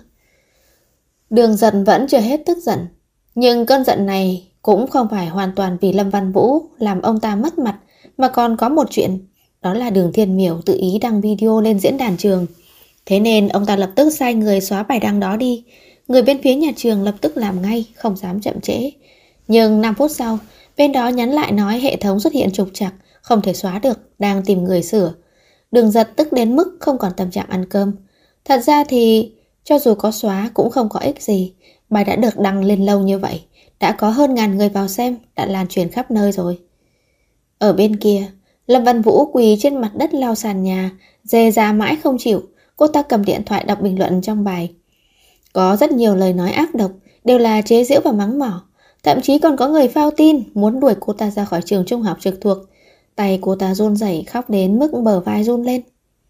Đường Giật vẫn chưa hết tức giận. Nhưng cơn giận này cũng không phải hoàn toàn vì Lâm Văn Vũ làm ông ta mất mặt, mà còn có một chuyện. Đó là Đường Thiên Miểu tự ý đăng video lên diễn đàn trường. Thế nên ông ta lập tức sai người xóa bài đăng đó đi. Người bên phía nhà trường lập tức làm ngay, không dám chậm trễ. Nhưng 5 phút sau, bên đó nhắn lại nói hệ thống xuất hiện trục trặc, không thể xóa được, đang tìm người sửa. Đường Giật tức đến mức không còn tâm trạng ăn cơm. Thật ra thì cho dù có xóa cũng không có ích gì. Bài đã được đăng lên lâu như vậy, đã có hơn 1000 người vào xem, đã lan truyền khắp nơi rồi. Ở bên kia, Lâm Văn Vũ quỳ trên mặt đất lau sàn nhà, dè ra mãi không chịu. Cô ta cầm điện thoại đọc bình luận trong bài. Có rất nhiều lời nói ác độc, đều là chế giễu và mắng mỏ. Thậm chí còn có người phao tin muốn đuổi cô ta ra khỏi trường trung học trực thuộc. Tay cô ta run rẩy khóc đến mức bờ vai run lên.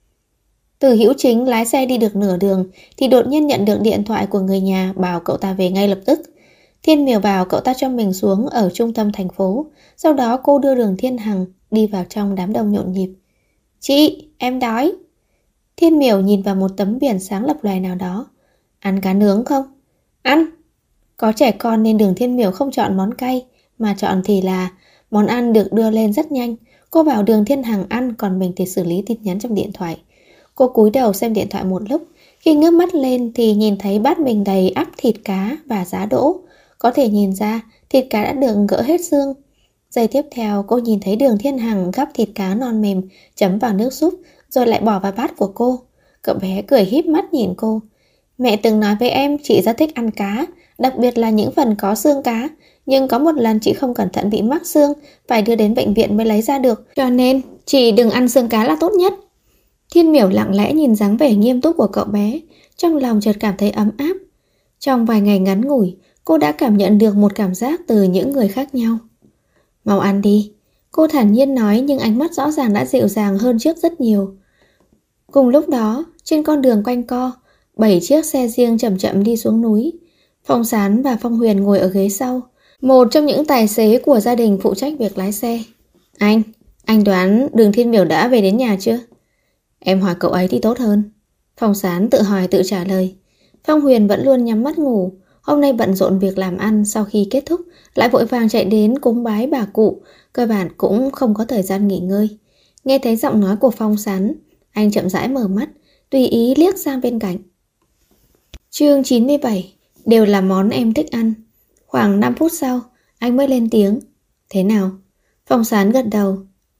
Từ Hữu Chính lái xe đi được nửa đường thì đột nhiên nhận được điện thoại của người nhà bảo cậu ta về ngay lập tức. Thiên Miểu bảo cậu ta cho mình xuống ở trung tâm thành phố. Sau đó cô đưa Đường Thiên Hằng đi vào trong đám đông nhộn nhịp. Chị, em đói. Thiên Miểu nhìn vào một tấm biển sáng lập loè nào đó. Ăn cá nướng không? Ăn. Có trẻ con nên Đường Thiên Miểu không chọn món cay, mà chọn thì là món ăn được đưa lên rất nhanh. Cô bảo Đường Thiên Hằng ăn, còn mình thì xử lý tin nhắn trong điện thoại. Cô cúi đầu xem điện thoại một lúc. Khi ngước mắt lên thì nhìn thấy bát mình đầy ắp thịt cá và giá đỗ. Có thể nhìn ra thịt cá đã được gỡ hết xương. Giây tiếp theo cô nhìn thấy Đường Thiên Hằng gắp thịt cá non mềm, chấm vào nước súp, rồi lại bỏ vào bát của cô. Cậu bé cười híp mắt nhìn cô. Mẹ từng nói với em chị rất thích ăn cá, đặc biệt là những phần có xương cá. Nhưng có một lần chị không cẩn thận bị mắc xương, phải đưa đến bệnh viện mới lấy ra được. Cho nên chị đừng ăn xương cá là tốt nhất. Thiên Miểu lặng lẽ nhìn dáng vẻ nghiêm túc của cậu bé, trong lòng chợt cảm thấy ấm áp. Trong vài ngày ngắn ngủi, cô đã cảm nhận được một cảm giác từ những người khác nhau. Mau ăn đi, cô thản nhiên nói, nhưng ánh mắt rõ ràng đã dịu dàng hơn trước rất nhiều. Cùng lúc đó, trên con đường quanh co, 7 chiếc xe riêng chậm chậm đi xuống núi. Phong Sán và Phong Huyền ngồi ở ghế sau, một trong những tài xế của gia đình phụ trách việc lái xe. Anh đoán Đường Thiên Miểu đã về đến nhà chưa? Em hỏi cậu ấy thì tốt hơn. Phong Sán tự hỏi tự trả lời. Phong Huyền vẫn luôn nhắm mắt ngủ. Hôm nay bận rộn việc làm ăn, sau khi kết thúc lại vội vàng chạy đến cúng bái bà cụ, cơ bản cũng không có thời gian nghỉ ngơi. Nghe thấy giọng nói của Phong Sán, anh chậm rãi mở mắt, tùy ý liếc sang bên cạnh. Chương 97. Đều là món em thích ăn. Khoảng 5 phút sau, anh mới lên tiếng. Thế nào? Phong Sán gật đầu.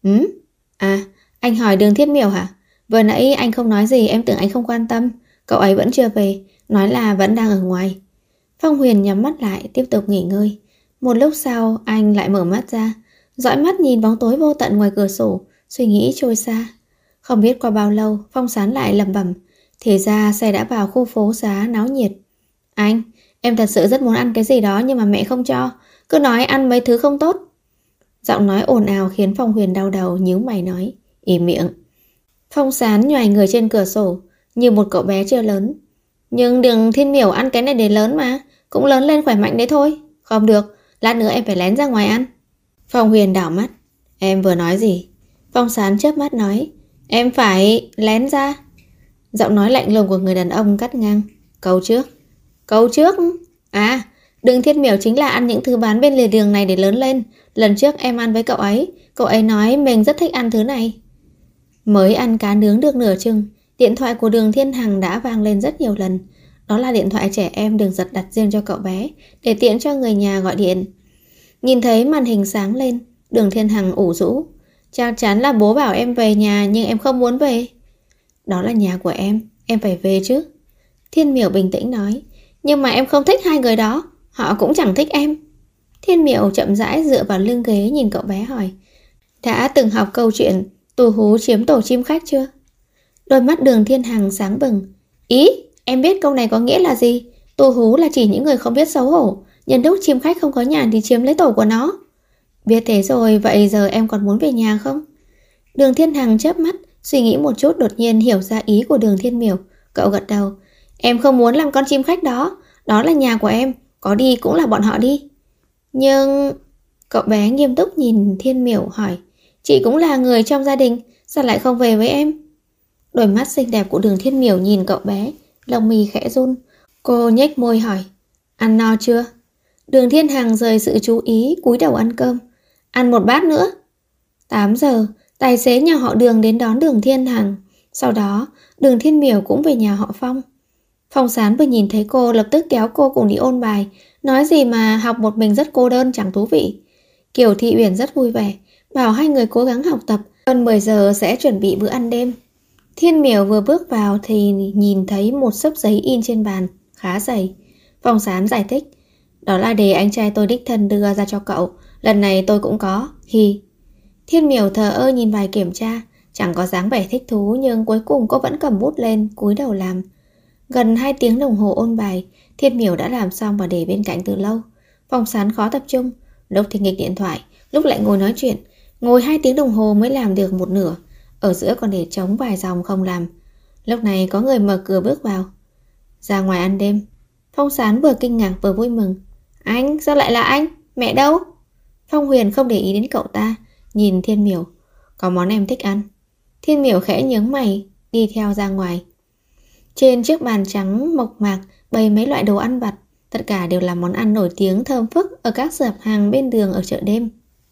Anh hỏi Đường Thiên Miểu hả? Vừa nãy anh không nói gì, em tưởng anh không quan tâm. Cậu ấy vẫn chưa về, nói là vẫn đang ở ngoài. Phong Huyền nhắm mắt lại, tiếp tục nghỉ ngơi. Một lúc sau, anh lại mở mắt ra, dõi mắt nhìn bóng tối vô tận ngoài cửa sổ, suy nghĩ trôi xa. Không biết qua bao lâu, Phong Sán lại lẩm bẩm. Thì ra xe đã vào khu phố xá náo nhiệt. Em thật sự rất muốn ăn cái gì đó nhưng mà mẹ không cho. Cứ nói ăn mấy thứ không tốt. Giọng nói ồn ào khiến Phong Huyền đau đầu, nhíu mày nói. Im miệng. Phong Sán nhoài người trên cửa sổ, như một cậu bé chưa lớn. Nhưng Đường Thiên Miểu ăn cái này để lớn mà, cũng lớn lên khỏe mạnh đấy thôi. Không được, lát nữa em phải lén ra ngoài ăn. Phong Huyền đảo mắt. Em vừa nói gì? Phong Sán chớp mắt nói. Em phải lén ra. Giọng nói lạnh lùng của người đàn ông cắt ngang. Câu trước? Đường Thiên Miểu chính là ăn những thứ bán bên lề đường này để lớn lên. Lần trước em ăn với cậu ấy nói mình rất thích ăn thứ này. Mới ăn cá nướng được nửa chừng, điện thoại của Đường Thiên Hằng đã vang lên rất nhiều lần. Đó là điện thoại trẻ em Đường Giật đặt riêng cho cậu bé, để tiện cho người nhà gọi điện. Nhìn thấy màn hình sáng lên, Đường Thiên Hằng ủ rũ. Chắc chắn là bố bảo em về nhà, nhưng em không muốn về. Đó là nhà của em phải về chứ. Thiên Miểu bình tĩnh nói. Nhưng mà em không thích hai người đó, họ cũng chẳng thích em. Thiên Miểu chậm rãi dựa vào lưng ghế nhìn cậu bé hỏi. Đã từng học câu chuyện tù hú chiếm tổ chim khách chưa? Đôi mắt Đường Thiên Hằng sáng bừng. Ý, em biết câu này có nghĩa là gì? Tù hú là chỉ những người không biết xấu hổ, nhân lúc chim khách không có nhà thì chiếm lấy tổ của nó. Biết thế rồi, vậy giờ em còn muốn về nhà không? Đường Thiên Hằng chớp mắt, suy nghĩ một chút đột nhiên hiểu ra ý của Đường Thiên Miểu. Cậu gật đầu. Em không muốn làm con chim khách đó, đó là nhà của em, có đi cũng là bọn họ đi. Nhưng... Cậu bé nghiêm túc nhìn Thiên Miểu hỏi. Chị cũng là người trong gia đình, sao lại không về với em? Đôi mắt xinh đẹp của Đường Thiên Miểu nhìn cậu bé, lông mi khẽ run. Cô nhếch môi hỏi. Ăn no chưa? Đường Thiên Hằng rời sự chú ý, cúi đầu ăn cơm. Ăn một bát nữa. 8 giờ, tài xế nhà họ Đường đến đón Đường Thiên Hằng. Sau đó, Đường Thiên Miểu cũng về nhà họ Phong. Phong Sán vừa nhìn thấy cô lập tức kéo cô cùng đi ôn bài. Nói gì mà học một mình rất cô đơn chẳng thú vị. Kiều Thị Uyển rất vui vẻ, bảo hai người cố gắng học tập, hơn 10 giờ sẽ chuẩn bị bữa ăn đêm. Thiên Miểu vừa bước vào thì nhìn thấy một xấp giấy in trên bàn, khá dày. Phong Sán giải thích. Đó là đề anh trai tôi đích thân đưa ra cho cậu, lần này tôi cũng có, hi. Thiên Miểu thờ ơ nhìn bài kiểm tra, chẳng có dáng vẻ thích thú, nhưng cuối cùng cô vẫn cầm bút lên, cúi đầu làm. Gần 2 tiếng đồng hồ ôn bài, Thiên Miểu đã làm xong và để bên cạnh từ lâu. Phong Sán khó tập trung, lúc thì nghịch điện thoại, lúc lại ngồi nói chuyện. Ngồi 2 tiếng đồng hồ mới làm được một nửa, ở giữa còn để trống vài dòng không làm. Lúc này có người mở cửa bước vào. Ra ngoài ăn đêm. Phong Sán vừa kinh ngạc vừa vui mừng. Anh, sao lại là anh? Mẹ đâu? Phong Huyền không để ý đến cậu ta, nhìn Thiên Miểu. Có món em thích ăn. Thiên Miểu khẽ nhướng mày, đi theo ra ngoài. Trên chiếc bàn trắng mộc mạc bày mấy loại đồ ăn vặt, tất cả đều là món ăn nổi tiếng thơm phức ở các sạp hàng bên đường ở chợ đêm.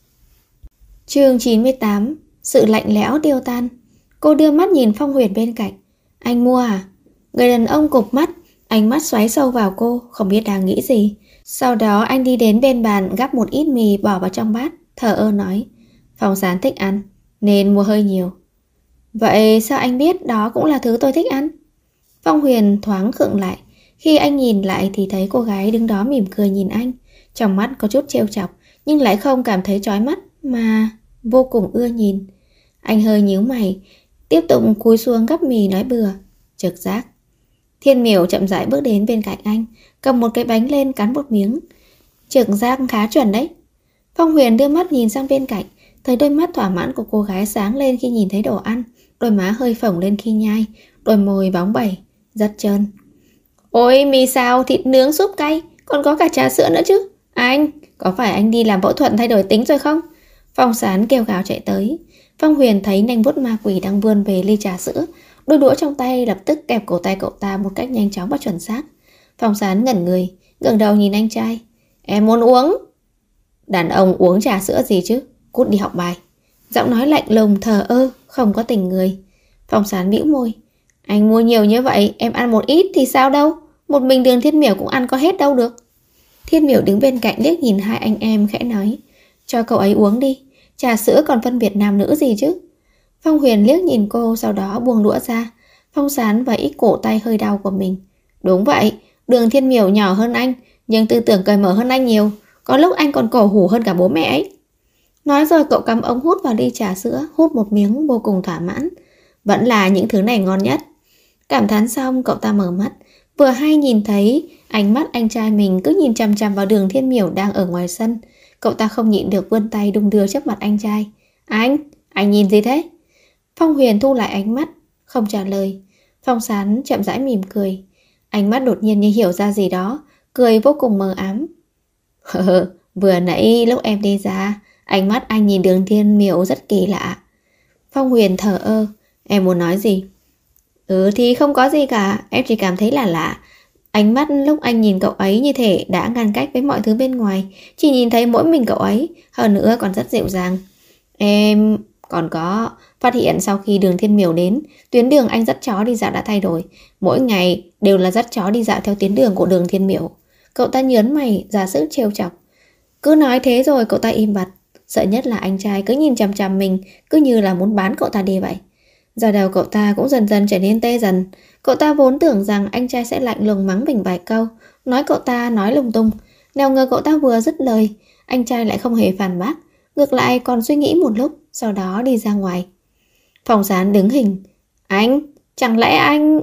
Chương 98. Sự lạnh lẽo tiêu tan. Cô đưa mắt nhìn Phong Huyền bên cạnh. Anh mua à? Người đàn ông cụp mắt, ánh mắt xoáy sâu vào cô, không biết đang nghĩ gì. Sau đó anh đi đến bên bàn gắp một ít mì bỏ vào trong bát, thờ ơ nói. Phong Sán thích ăn, nên mua hơi nhiều. Vậy sao anh biết đó cũng là thứ tôi thích ăn? Phong Huyền thoáng khựng lại. Khi anh nhìn lại thì thấy cô gái đứng đó mỉm cười nhìn anh. Trong mắt có chút trêu chọc, nhưng lại không cảm thấy chói mắt, mà vô cùng ưa nhìn. Anh hơi nhíu mày, tiếp tục cúi xuống gắp mì nói bừa. Trực giác. Thiên Miểu chậm rãi bước đến bên cạnh anh, cầm một cái bánh lên cắn một miếng. Trực giác khá chuẩn đấy. Phong Huyền đưa mắt nhìn sang bên cạnh, thấy đôi mắt thỏa mãn của cô gái sáng lên khi nhìn thấy đồ ăn, đôi má hơi phồng lên khi nhai, đôi môi bóng bẩy, rất trơn. Ôi, mì xào, thịt nướng, súp cay, còn có cả trà sữa nữa chứ. Anh, có phải anh đi làm phẫu thuật thay đổi tính rồi không? Phong Sán kêu gào chạy tới. Phong Huyền thấy nanh vuốt ma quỷ đang vươn về ly trà sữa, đôi đũa trong tay lập tức kẹp cổ tay cậu ta một cách nhanh chóng và chuẩn xác. Phong Sán ngẩn người, ngẩng đầu nhìn anh trai. Em muốn uống. Đàn ông uống trà sữa gì chứ, cút đi học bài. Giọng nói lạnh lùng thờ ơ, không có tình người. Phong Sán bĩu môi. Anh mua nhiều như vậy, em ăn một ít thì sao đâu. Một mình Đường Thiên Miểu cũng ăn có hết đâu được. Thiên Miểu đứng bên cạnh liếc nhìn hai anh em khẽ nói. Cho cậu ấy uống đi, trà sữa còn phân biệt nam nữ gì chứ. Phong Huyền liếc nhìn cô, sau đó buông đũa ra. Phong Sán và ít cổ tay hơi đau của mình. Đúng vậy, Đường Thiên Miểu nhỏ hơn anh, nhưng tư tưởng cởi mở hơn anh nhiều. Có lúc anh còn cổ hủ hơn cả bố mẹ ấy. Nói rồi cậu cắm ống hút vào ly trà sữa, hút một miếng vô cùng thỏa mãn. Vẫn là những thứ này ngon nhất. Cảm thán xong cậu ta mở mắt, vừa hay nhìn thấy ánh mắt anh trai mình cứ nhìn chằm chằm vào Đường Thiên Miểu đang ở ngoài sân. Cậu ta không nhịn được vươn tay đung đưa trước mặt anh trai. Anh nhìn gì thế? Phong Huyền thu lại ánh mắt, không trả lời. Phong Sán chậm rãi mỉm cười. Ánh mắt đột nhiên như hiểu ra gì đó, cười vô cùng mờ ám. Vừa nãy lúc em đi ra, ánh mắt anh nhìn Đường Thiên Miểu rất kỳ lạ. Phong Huyền thở ơ. Em muốn nói gì? Thì không có gì cả, em chỉ cảm thấy là lạ. Ánh mắt lúc anh nhìn cậu ấy như thể đã ngăn cách với mọi thứ bên ngoài, chỉ nhìn thấy mỗi mình cậu ấy, hơn nữa còn rất dịu dàng. Em còn có phát hiện sau khi Đường Thiên Miểu đến, tuyến đường anh dắt chó đi dạo đã thay đổi. Mỗi ngày đều là dắt chó đi dạo theo tuyến đường của Đường Thiên Miểu. Cậu ta nhớn mày ra sức trêu chọc. Cứ nói thế rồi cậu ta im bặt. Sợ nhất là anh trai cứ nhìn chằm chằm mình, cứ như là muốn bán cậu ta đi vậy. Giờ đầu cậu ta cũng dần dần trở nên tê dần. Cậu ta vốn tưởng rằng anh trai sẽ lạnh lùng mắng mình vài câu, nói cậu ta nói lung tung. Nào ngờ cậu ta vừa dứt lời, anh trai lại không hề phản bác, ngược lại còn suy nghĩ một lúc, sau đó đi ra ngoài. Phong Sán đứng hình. Anh, chẳng lẽ anh...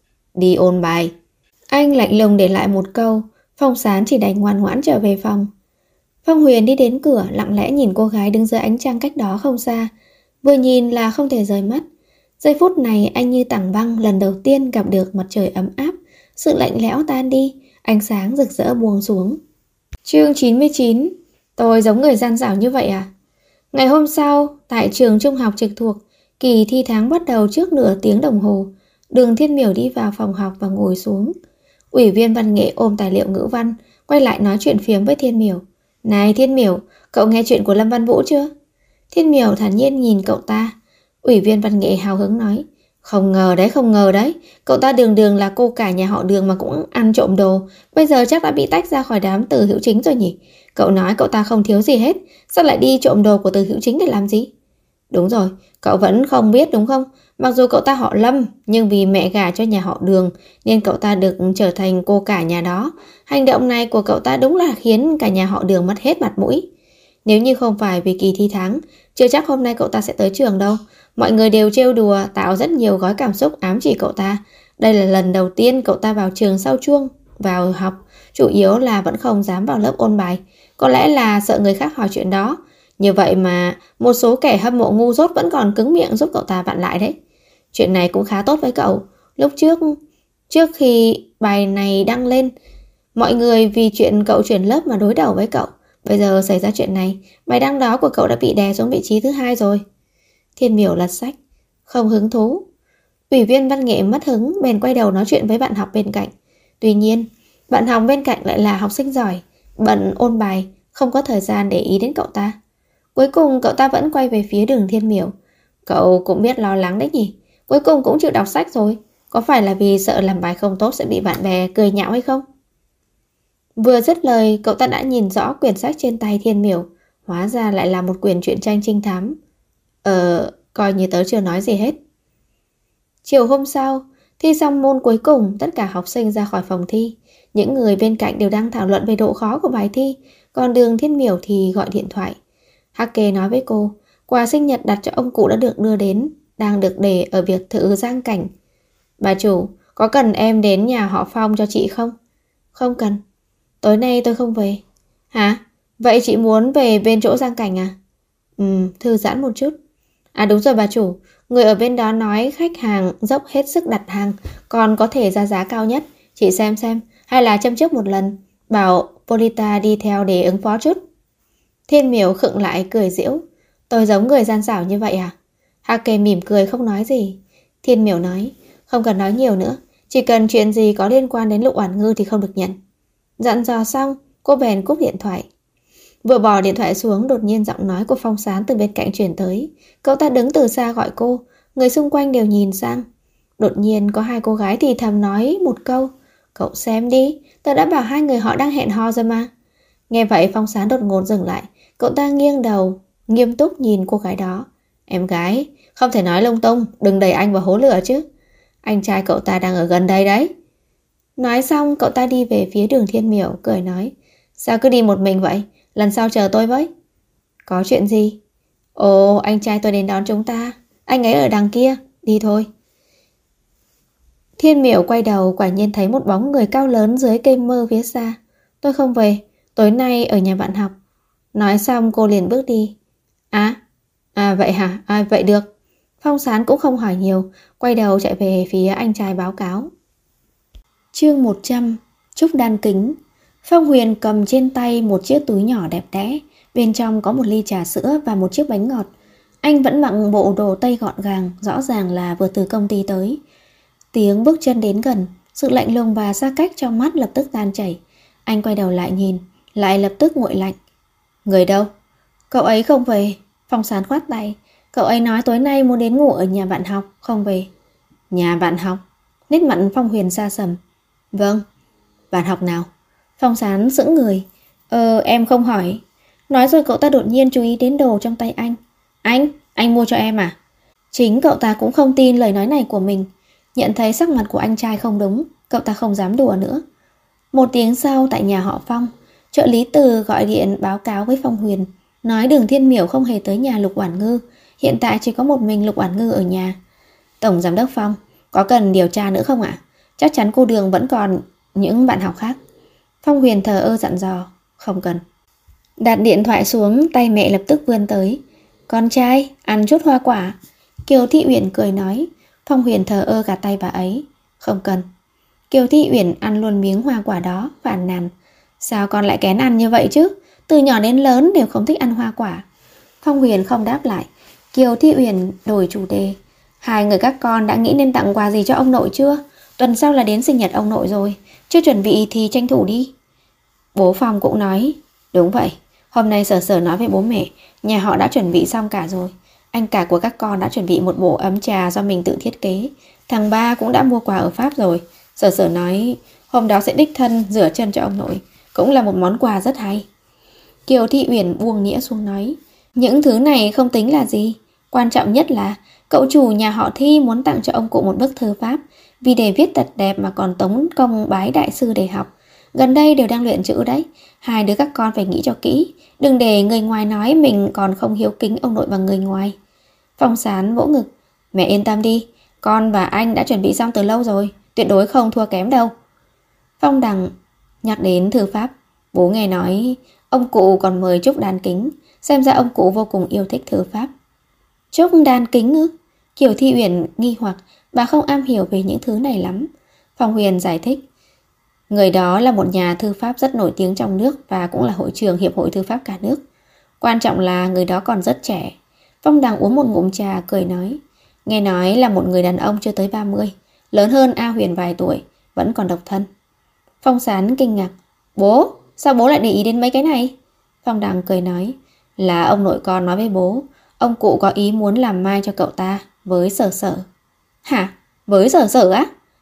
Đi ôn bài. Anh lạnh lùng để lại một câu. Phong Sán chỉ đành ngoan ngoãn trở về phòng. Phong Huyền đi đến cửa, lặng lẽ nhìn cô gái đứng dưới ánh trăng cách đó không xa. Vừa nhìn là không thể rời mắt. Giây phút này anh như tảng băng lần đầu tiên gặp được mặt trời ấm áp. Sự lạnh lẽo tan đi, ánh sáng rực rỡ buông xuống. Chương 99. Tôi giống người gian xảo như vậy à? Ngày hôm sau, tại trường trung học trực thuộc, kỳ thi tháng bắt đầu trước nửa tiếng đồng hồ. Đường Thiên Miểu đi vào phòng học và ngồi xuống. Ủy viên văn nghệ ôm tài liệu ngữ văn, quay lại nói chuyện phiếm với Thiên Miểu. Này Thiên Miểu, cậu nghe chuyện của Lâm Văn Vũ chưa? Thiên Miểu thản nhiên nhìn cậu ta. Ủy viên văn nghệ hào hứng nói. Không ngờ đấy, cậu ta đường đường là cô cả nhà họ Đường mà cũng ăn trộm đồ. Bây giờ chắc đã bị tách ra khỏi đám Từ Hữu Chính rồi nhỉ? Cậu nói cậu ta không thiếu gì hết, sao lại đi trộm đồ của Từ Hữu Chính để làm gì? Đúng rồi, cậu vẫn không biết đúng không? Mặc dù cậu ta họ Lâm, nhưng vì mẹ gả cho nhà họ Đường nên cậu ta được trở thành cô cả nhà đó. Hành động này của cậu ta đúng là khiến cả nhà họ Đường mất hết mặt mũi. Nếu như không phải vì kỳ thi tháng, chưa chắc hôm nay cậu ta sẽ tới trường đâu. Mọi người đều trêu đùa, tạo rất nhiều gói cảm xúc ám chỉ cậu ta. Đây là lần đầu tiên cậu ta vào trường sau chuông, vào học, chủ yếu là vẫn không dám vào lớp ôn bài. Có lẽ là sợ người khác hỏi chuyện đó. Như vậy mà một số kẻ hâm mộ ngu dốt vẫn còn cứng miệng giúp cậu ta vặn lại đấy. Chuyện này cũng khá tốt với cậu. Lúc trước khi bài này đăng lên, mọi người vì chuyện cậu chuyển lớp mà đối đầu với cậu. Bây giờ xảy ra chuyện này, bài đăng đó của cậu đã bị đè xuống vị trí thứ 2 rồi. Thiên Miểu lật sách, không hứng thú. Ủy viên văn nghệ mất hứng, bèn quay đầu nói chuyện với bạn học bên cạnh. Tuy nhiên, bạn học bên cạnh lại là học sinh giỏi, bận ôn bài, không có thời gian để ý đến cậu ta. Cuối cùng cậu ta vẫn quay về phía Đường Thiên Miểu. Cậu cũng biết lo lắng đấy nhỉ? Cuối cùng cũng chịu đọc sách rồi. Có phải là vì sợ làm bài không tốt sẽ bị bạn bè cười nhạo hay không? Vừa dứt lời, cậu ta đã nhìn rõ quyển sách trên tay Thiên Miểu. Hóa ra lại là một quyển truyện tranh trinh thám. Coi như tớ chưa nói gì hết. Chiều hôm sau, thi xong môn cuối cùng, tất cả học sinh ra khỏi phòng thi. Những người bên cạnh đều đang thảo luận về độ khó của bài thi, còn Đường Thiên Miểu thì gọi điện thoại. Hắc Kê nói với cô, quà sinh nhật đặt cho ông cụ đã được đưa đến, đang được để ở biệt thự Giang Cảnh. Bà chủ, có cần em đến nhà họ Phong cho chị không? Không cần. Tối nay tôi không về. Hả? Vậy chị muốn về bên chỗ Giang Cảnh à? Thư giãn một chút. À đúng rồi bà chủ, người ở bên đó nói khách hàng dốc hết sức đặt hàng, còn có thể ra giá cao nhất. Chị xem, hay là châm trước một lần, bảo Polita đi theo để ứng phó chút. Thiên Miểu khựng lại cười giễu. Tôi giống người gian xảo như vậy à? Hake mỉm cười không nói gì. Thiên Miểu nói, không cần nói nhiều nữa, chỉ cần chuyện gì có liên quan đến Lục Oản Ngư thì không được nhận. Dặn dò xong, cô bèn cúp điện thoại. Vừa bỏ điện thoại xuống, đột nhiên giọng nói của Phong Sán từ bên cạnh truyền tới. Cậu ta đứng từ xa gọi cô, người xung quanh đều nhìn sang. Đột nhiên có hai cô gái thì thầm nói một câu, cậu xem đi, tớ đã bảo hai người họ đang hẹn hò rồi mà. Nghe vậy Phong Sán đột ngột dừng lại, cậu ta nghiêng đầu, nghiêm túc nhìn cô gái đó. Em gái, không thể nói lung tung, đừng đẩy anh vào hố lửa chứ. Anh trai cậu ta đang ở gần đây đấy. Nói xong cậu ta đi về phía Đường Thiên Miểu, cười nói, sao cứ đi một mình vậy, lần sau chờ tôi với. Có chuyện gì? Ồ, anh trai tôi đến đón chúng ta, anh ấy ở đằng kia, đi thôi. Thiên Miểu quay đầu, quả nhiên thấy một bóng người cao lớn dưới cây mơ phía xa. Tôi không về, tối nay ở nhà bạn học. Nói xong cô liền bước đi. Vậy hả? Vậy được. Phong Sán cũng không hỏi nhiều, quay đầu chạy về phía anh trai báo cáo. Chương 100, Trúc Đan Kính. Phong Huyền cầm trên tay một chiếc túi nhỏ đẹp đẽ, bên trong có một ly trà sữa và một chiếc bánh ngọt. Anh vẫn mặc bộ đồ tây gọn gàng, rõ ràng là vừa từ công ty tới. Tiếng bước chân đến gần, sự lạnh lùng và xa cách trong mắt lập tức tan chảy. Anh quay đầu lại nhìn, lại lập tức nguội lạnh. Người đâu? Cậu ấy không về. Phong Sán khoát tay. Cậu ấy nói tối nay muốn đến ngủ ở nhà bạn học, không về. Nhà bạn học? Nét mặt Phong Huyền xa sầm. Vâng. Bạn học nào? Phong Sán sững người. Em không hỏi. Nói rồi cậu ta đột nhiên chú ý đến đồ trong tay anh. Anh mua cho em à? Chính cậu ta cũng không tin lời nói này của mình. Nhận thấy sắc mặt của anh trai không đúng, cậu ta không dám đùa nữa. Một tiếng sau tại nhà họ Phong, trợ lý Từ gọi điện báo cáo với Phong Huyền, nói Đường Thiên Miểu không hề tới nhà Lục Oản Ngư, hiện tại chỉ có một mình Lục Oản Ngư ở nhà. Tổng giám đốc Phong, có cần điều tra nữa không ạ? Chắc chắn cô Đường vẫn còn những bạn học khác. Phong Huyền thờ ơ dặn dò, không cần. Đặt điện thoại xuống, tay mẹ lập tức vươn tới. Con trai, ăn chút hoa quả. Kiều Thị Uyển cười nói. Phong Huyền thờ ơ gạt tay bà ấy. Không cần. Kiều Thị Uyển ăn luôn miếng hoa quả đó, phàn nàn. Sao con lại kén ăn như vậy chứ? Từ nhỏ đến lớn đều không thích ăn hoa quả. Phong Huyền không đáp lại. Kiều Thị Uyển đổi chủ đề. Hai người các con đã nghĩ nên tặng quà gì cho ông nội chưa? Tuần sau là đến sinh nhật ông nội rồi. Chưa chuẩn bị thì tranh thủ đi. Bố Phong cũng nói. Đúng vậy. Hôm nay Sở Sở nói với bố mẹ, nhà họ đã chuẩn bị xong cả rồi. Anh cả của các con đã chuẩn bị một bộ ấm trà do mình tự thiết kế. Thằng ba cũng đã mua quà ở Pháp rồi. Sở Sở nói hôm đó sẽ đích thân rửa chân cho ông nội. Cũng là một món quà rất hay. Kiều Thị Uyển buông đĩa xuống nói. Những thứ này không tính là gì. Quan trọng nhất là cậu chủ nhà họ Thi muốn tặng cho ông cụ một bức thư pháp. Vì để viết thật đẹp mà còn tống công bái đại sư để học. Gần đây đều đang luyện chữ đấy. Hai đứa các con phải nghĩ cho kỹ. Đừng để người ngoài nói mình còn không hiếu kính ông nội bằng người ngoài. Phong Sán vỗ ngực. Mẹ yên tâm đi. Con và anh đã chuẩn bị xong từ lâu rồi. Tuyệt đối không thua kém đâu. Phong Đằng nhắc đến thư pháp. Bố nghe nói ông cụ còn mời Trúc Đan Kính. Xem ra ông cụ vô cùng yêu thích thư pháp. Trúc Đan Kính ư? Kiều Thị Uyển nghi hoặc. Bà không am hiểu về những thứ này lắm. Phong Huyền giải thích. Người đó là một nhà thư pháp rất nổi tiếng trong nước và cũng là hội trưởng Hiệp hội Thư pháp cả nước. Quan trọng là người đó còn rất trẻ. Phong Đằng uống một ngụm trà cười nói. Nghe nói là một người đàn ông chưa tới 30, lớn hơn A Huyền vài tuổi, vẫn còn độc thân. Phong Sán kinh ngạc. Bố, sao bố lại để ý đến mấy cái này? Phong Đằng cười nói. Là ông nội con nói với bố. Ông cụ có ý muốn làm mai cho cậu ta với Sở Sở. Hả? Với Sở Sở á?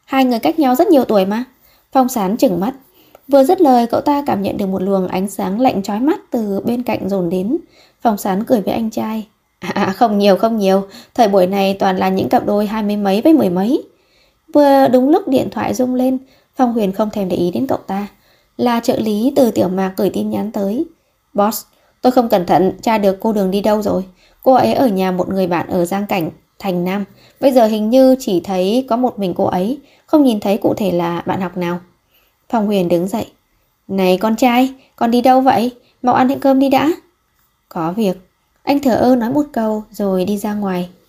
Hai người cách nhau rất nhiều tuổi mà. Phong Sán trừng mắt. Vừa dứt lời, cậu ta cảm nhận được một luồng ánh sáng lạnh chói mắt từ bên cạnh dồn đến. Phong Sán cười với anh trai. Không nhiều, không nhiều. Thời buổi này toàn là những cặp đôi 20 mấy với 10 mấy. Vừa đúng lúc điện thoại rung lên, Phong Huyền không thèm để ý đến cậu ta. Là trợ lý từ Tiểu Mạc gửi tin nhắn tới. Boss, tôi không cẩn thận tra được cô Đường đi đâu rồi. Cô ấy ở nhà một người bạn ở Giang Cảnh, Thành Nam. Bây giờ hình như chỉ thấy có một mình cô ấy, không nhìn thấy cụ thể là bạn học nào. Phong Huyền đứng dậy. Này con trai, con đi đâu vậy? Mau ăn cơm đi đã. Có việc. Anh thở ơ nói một câu rồi đi ra ngoài.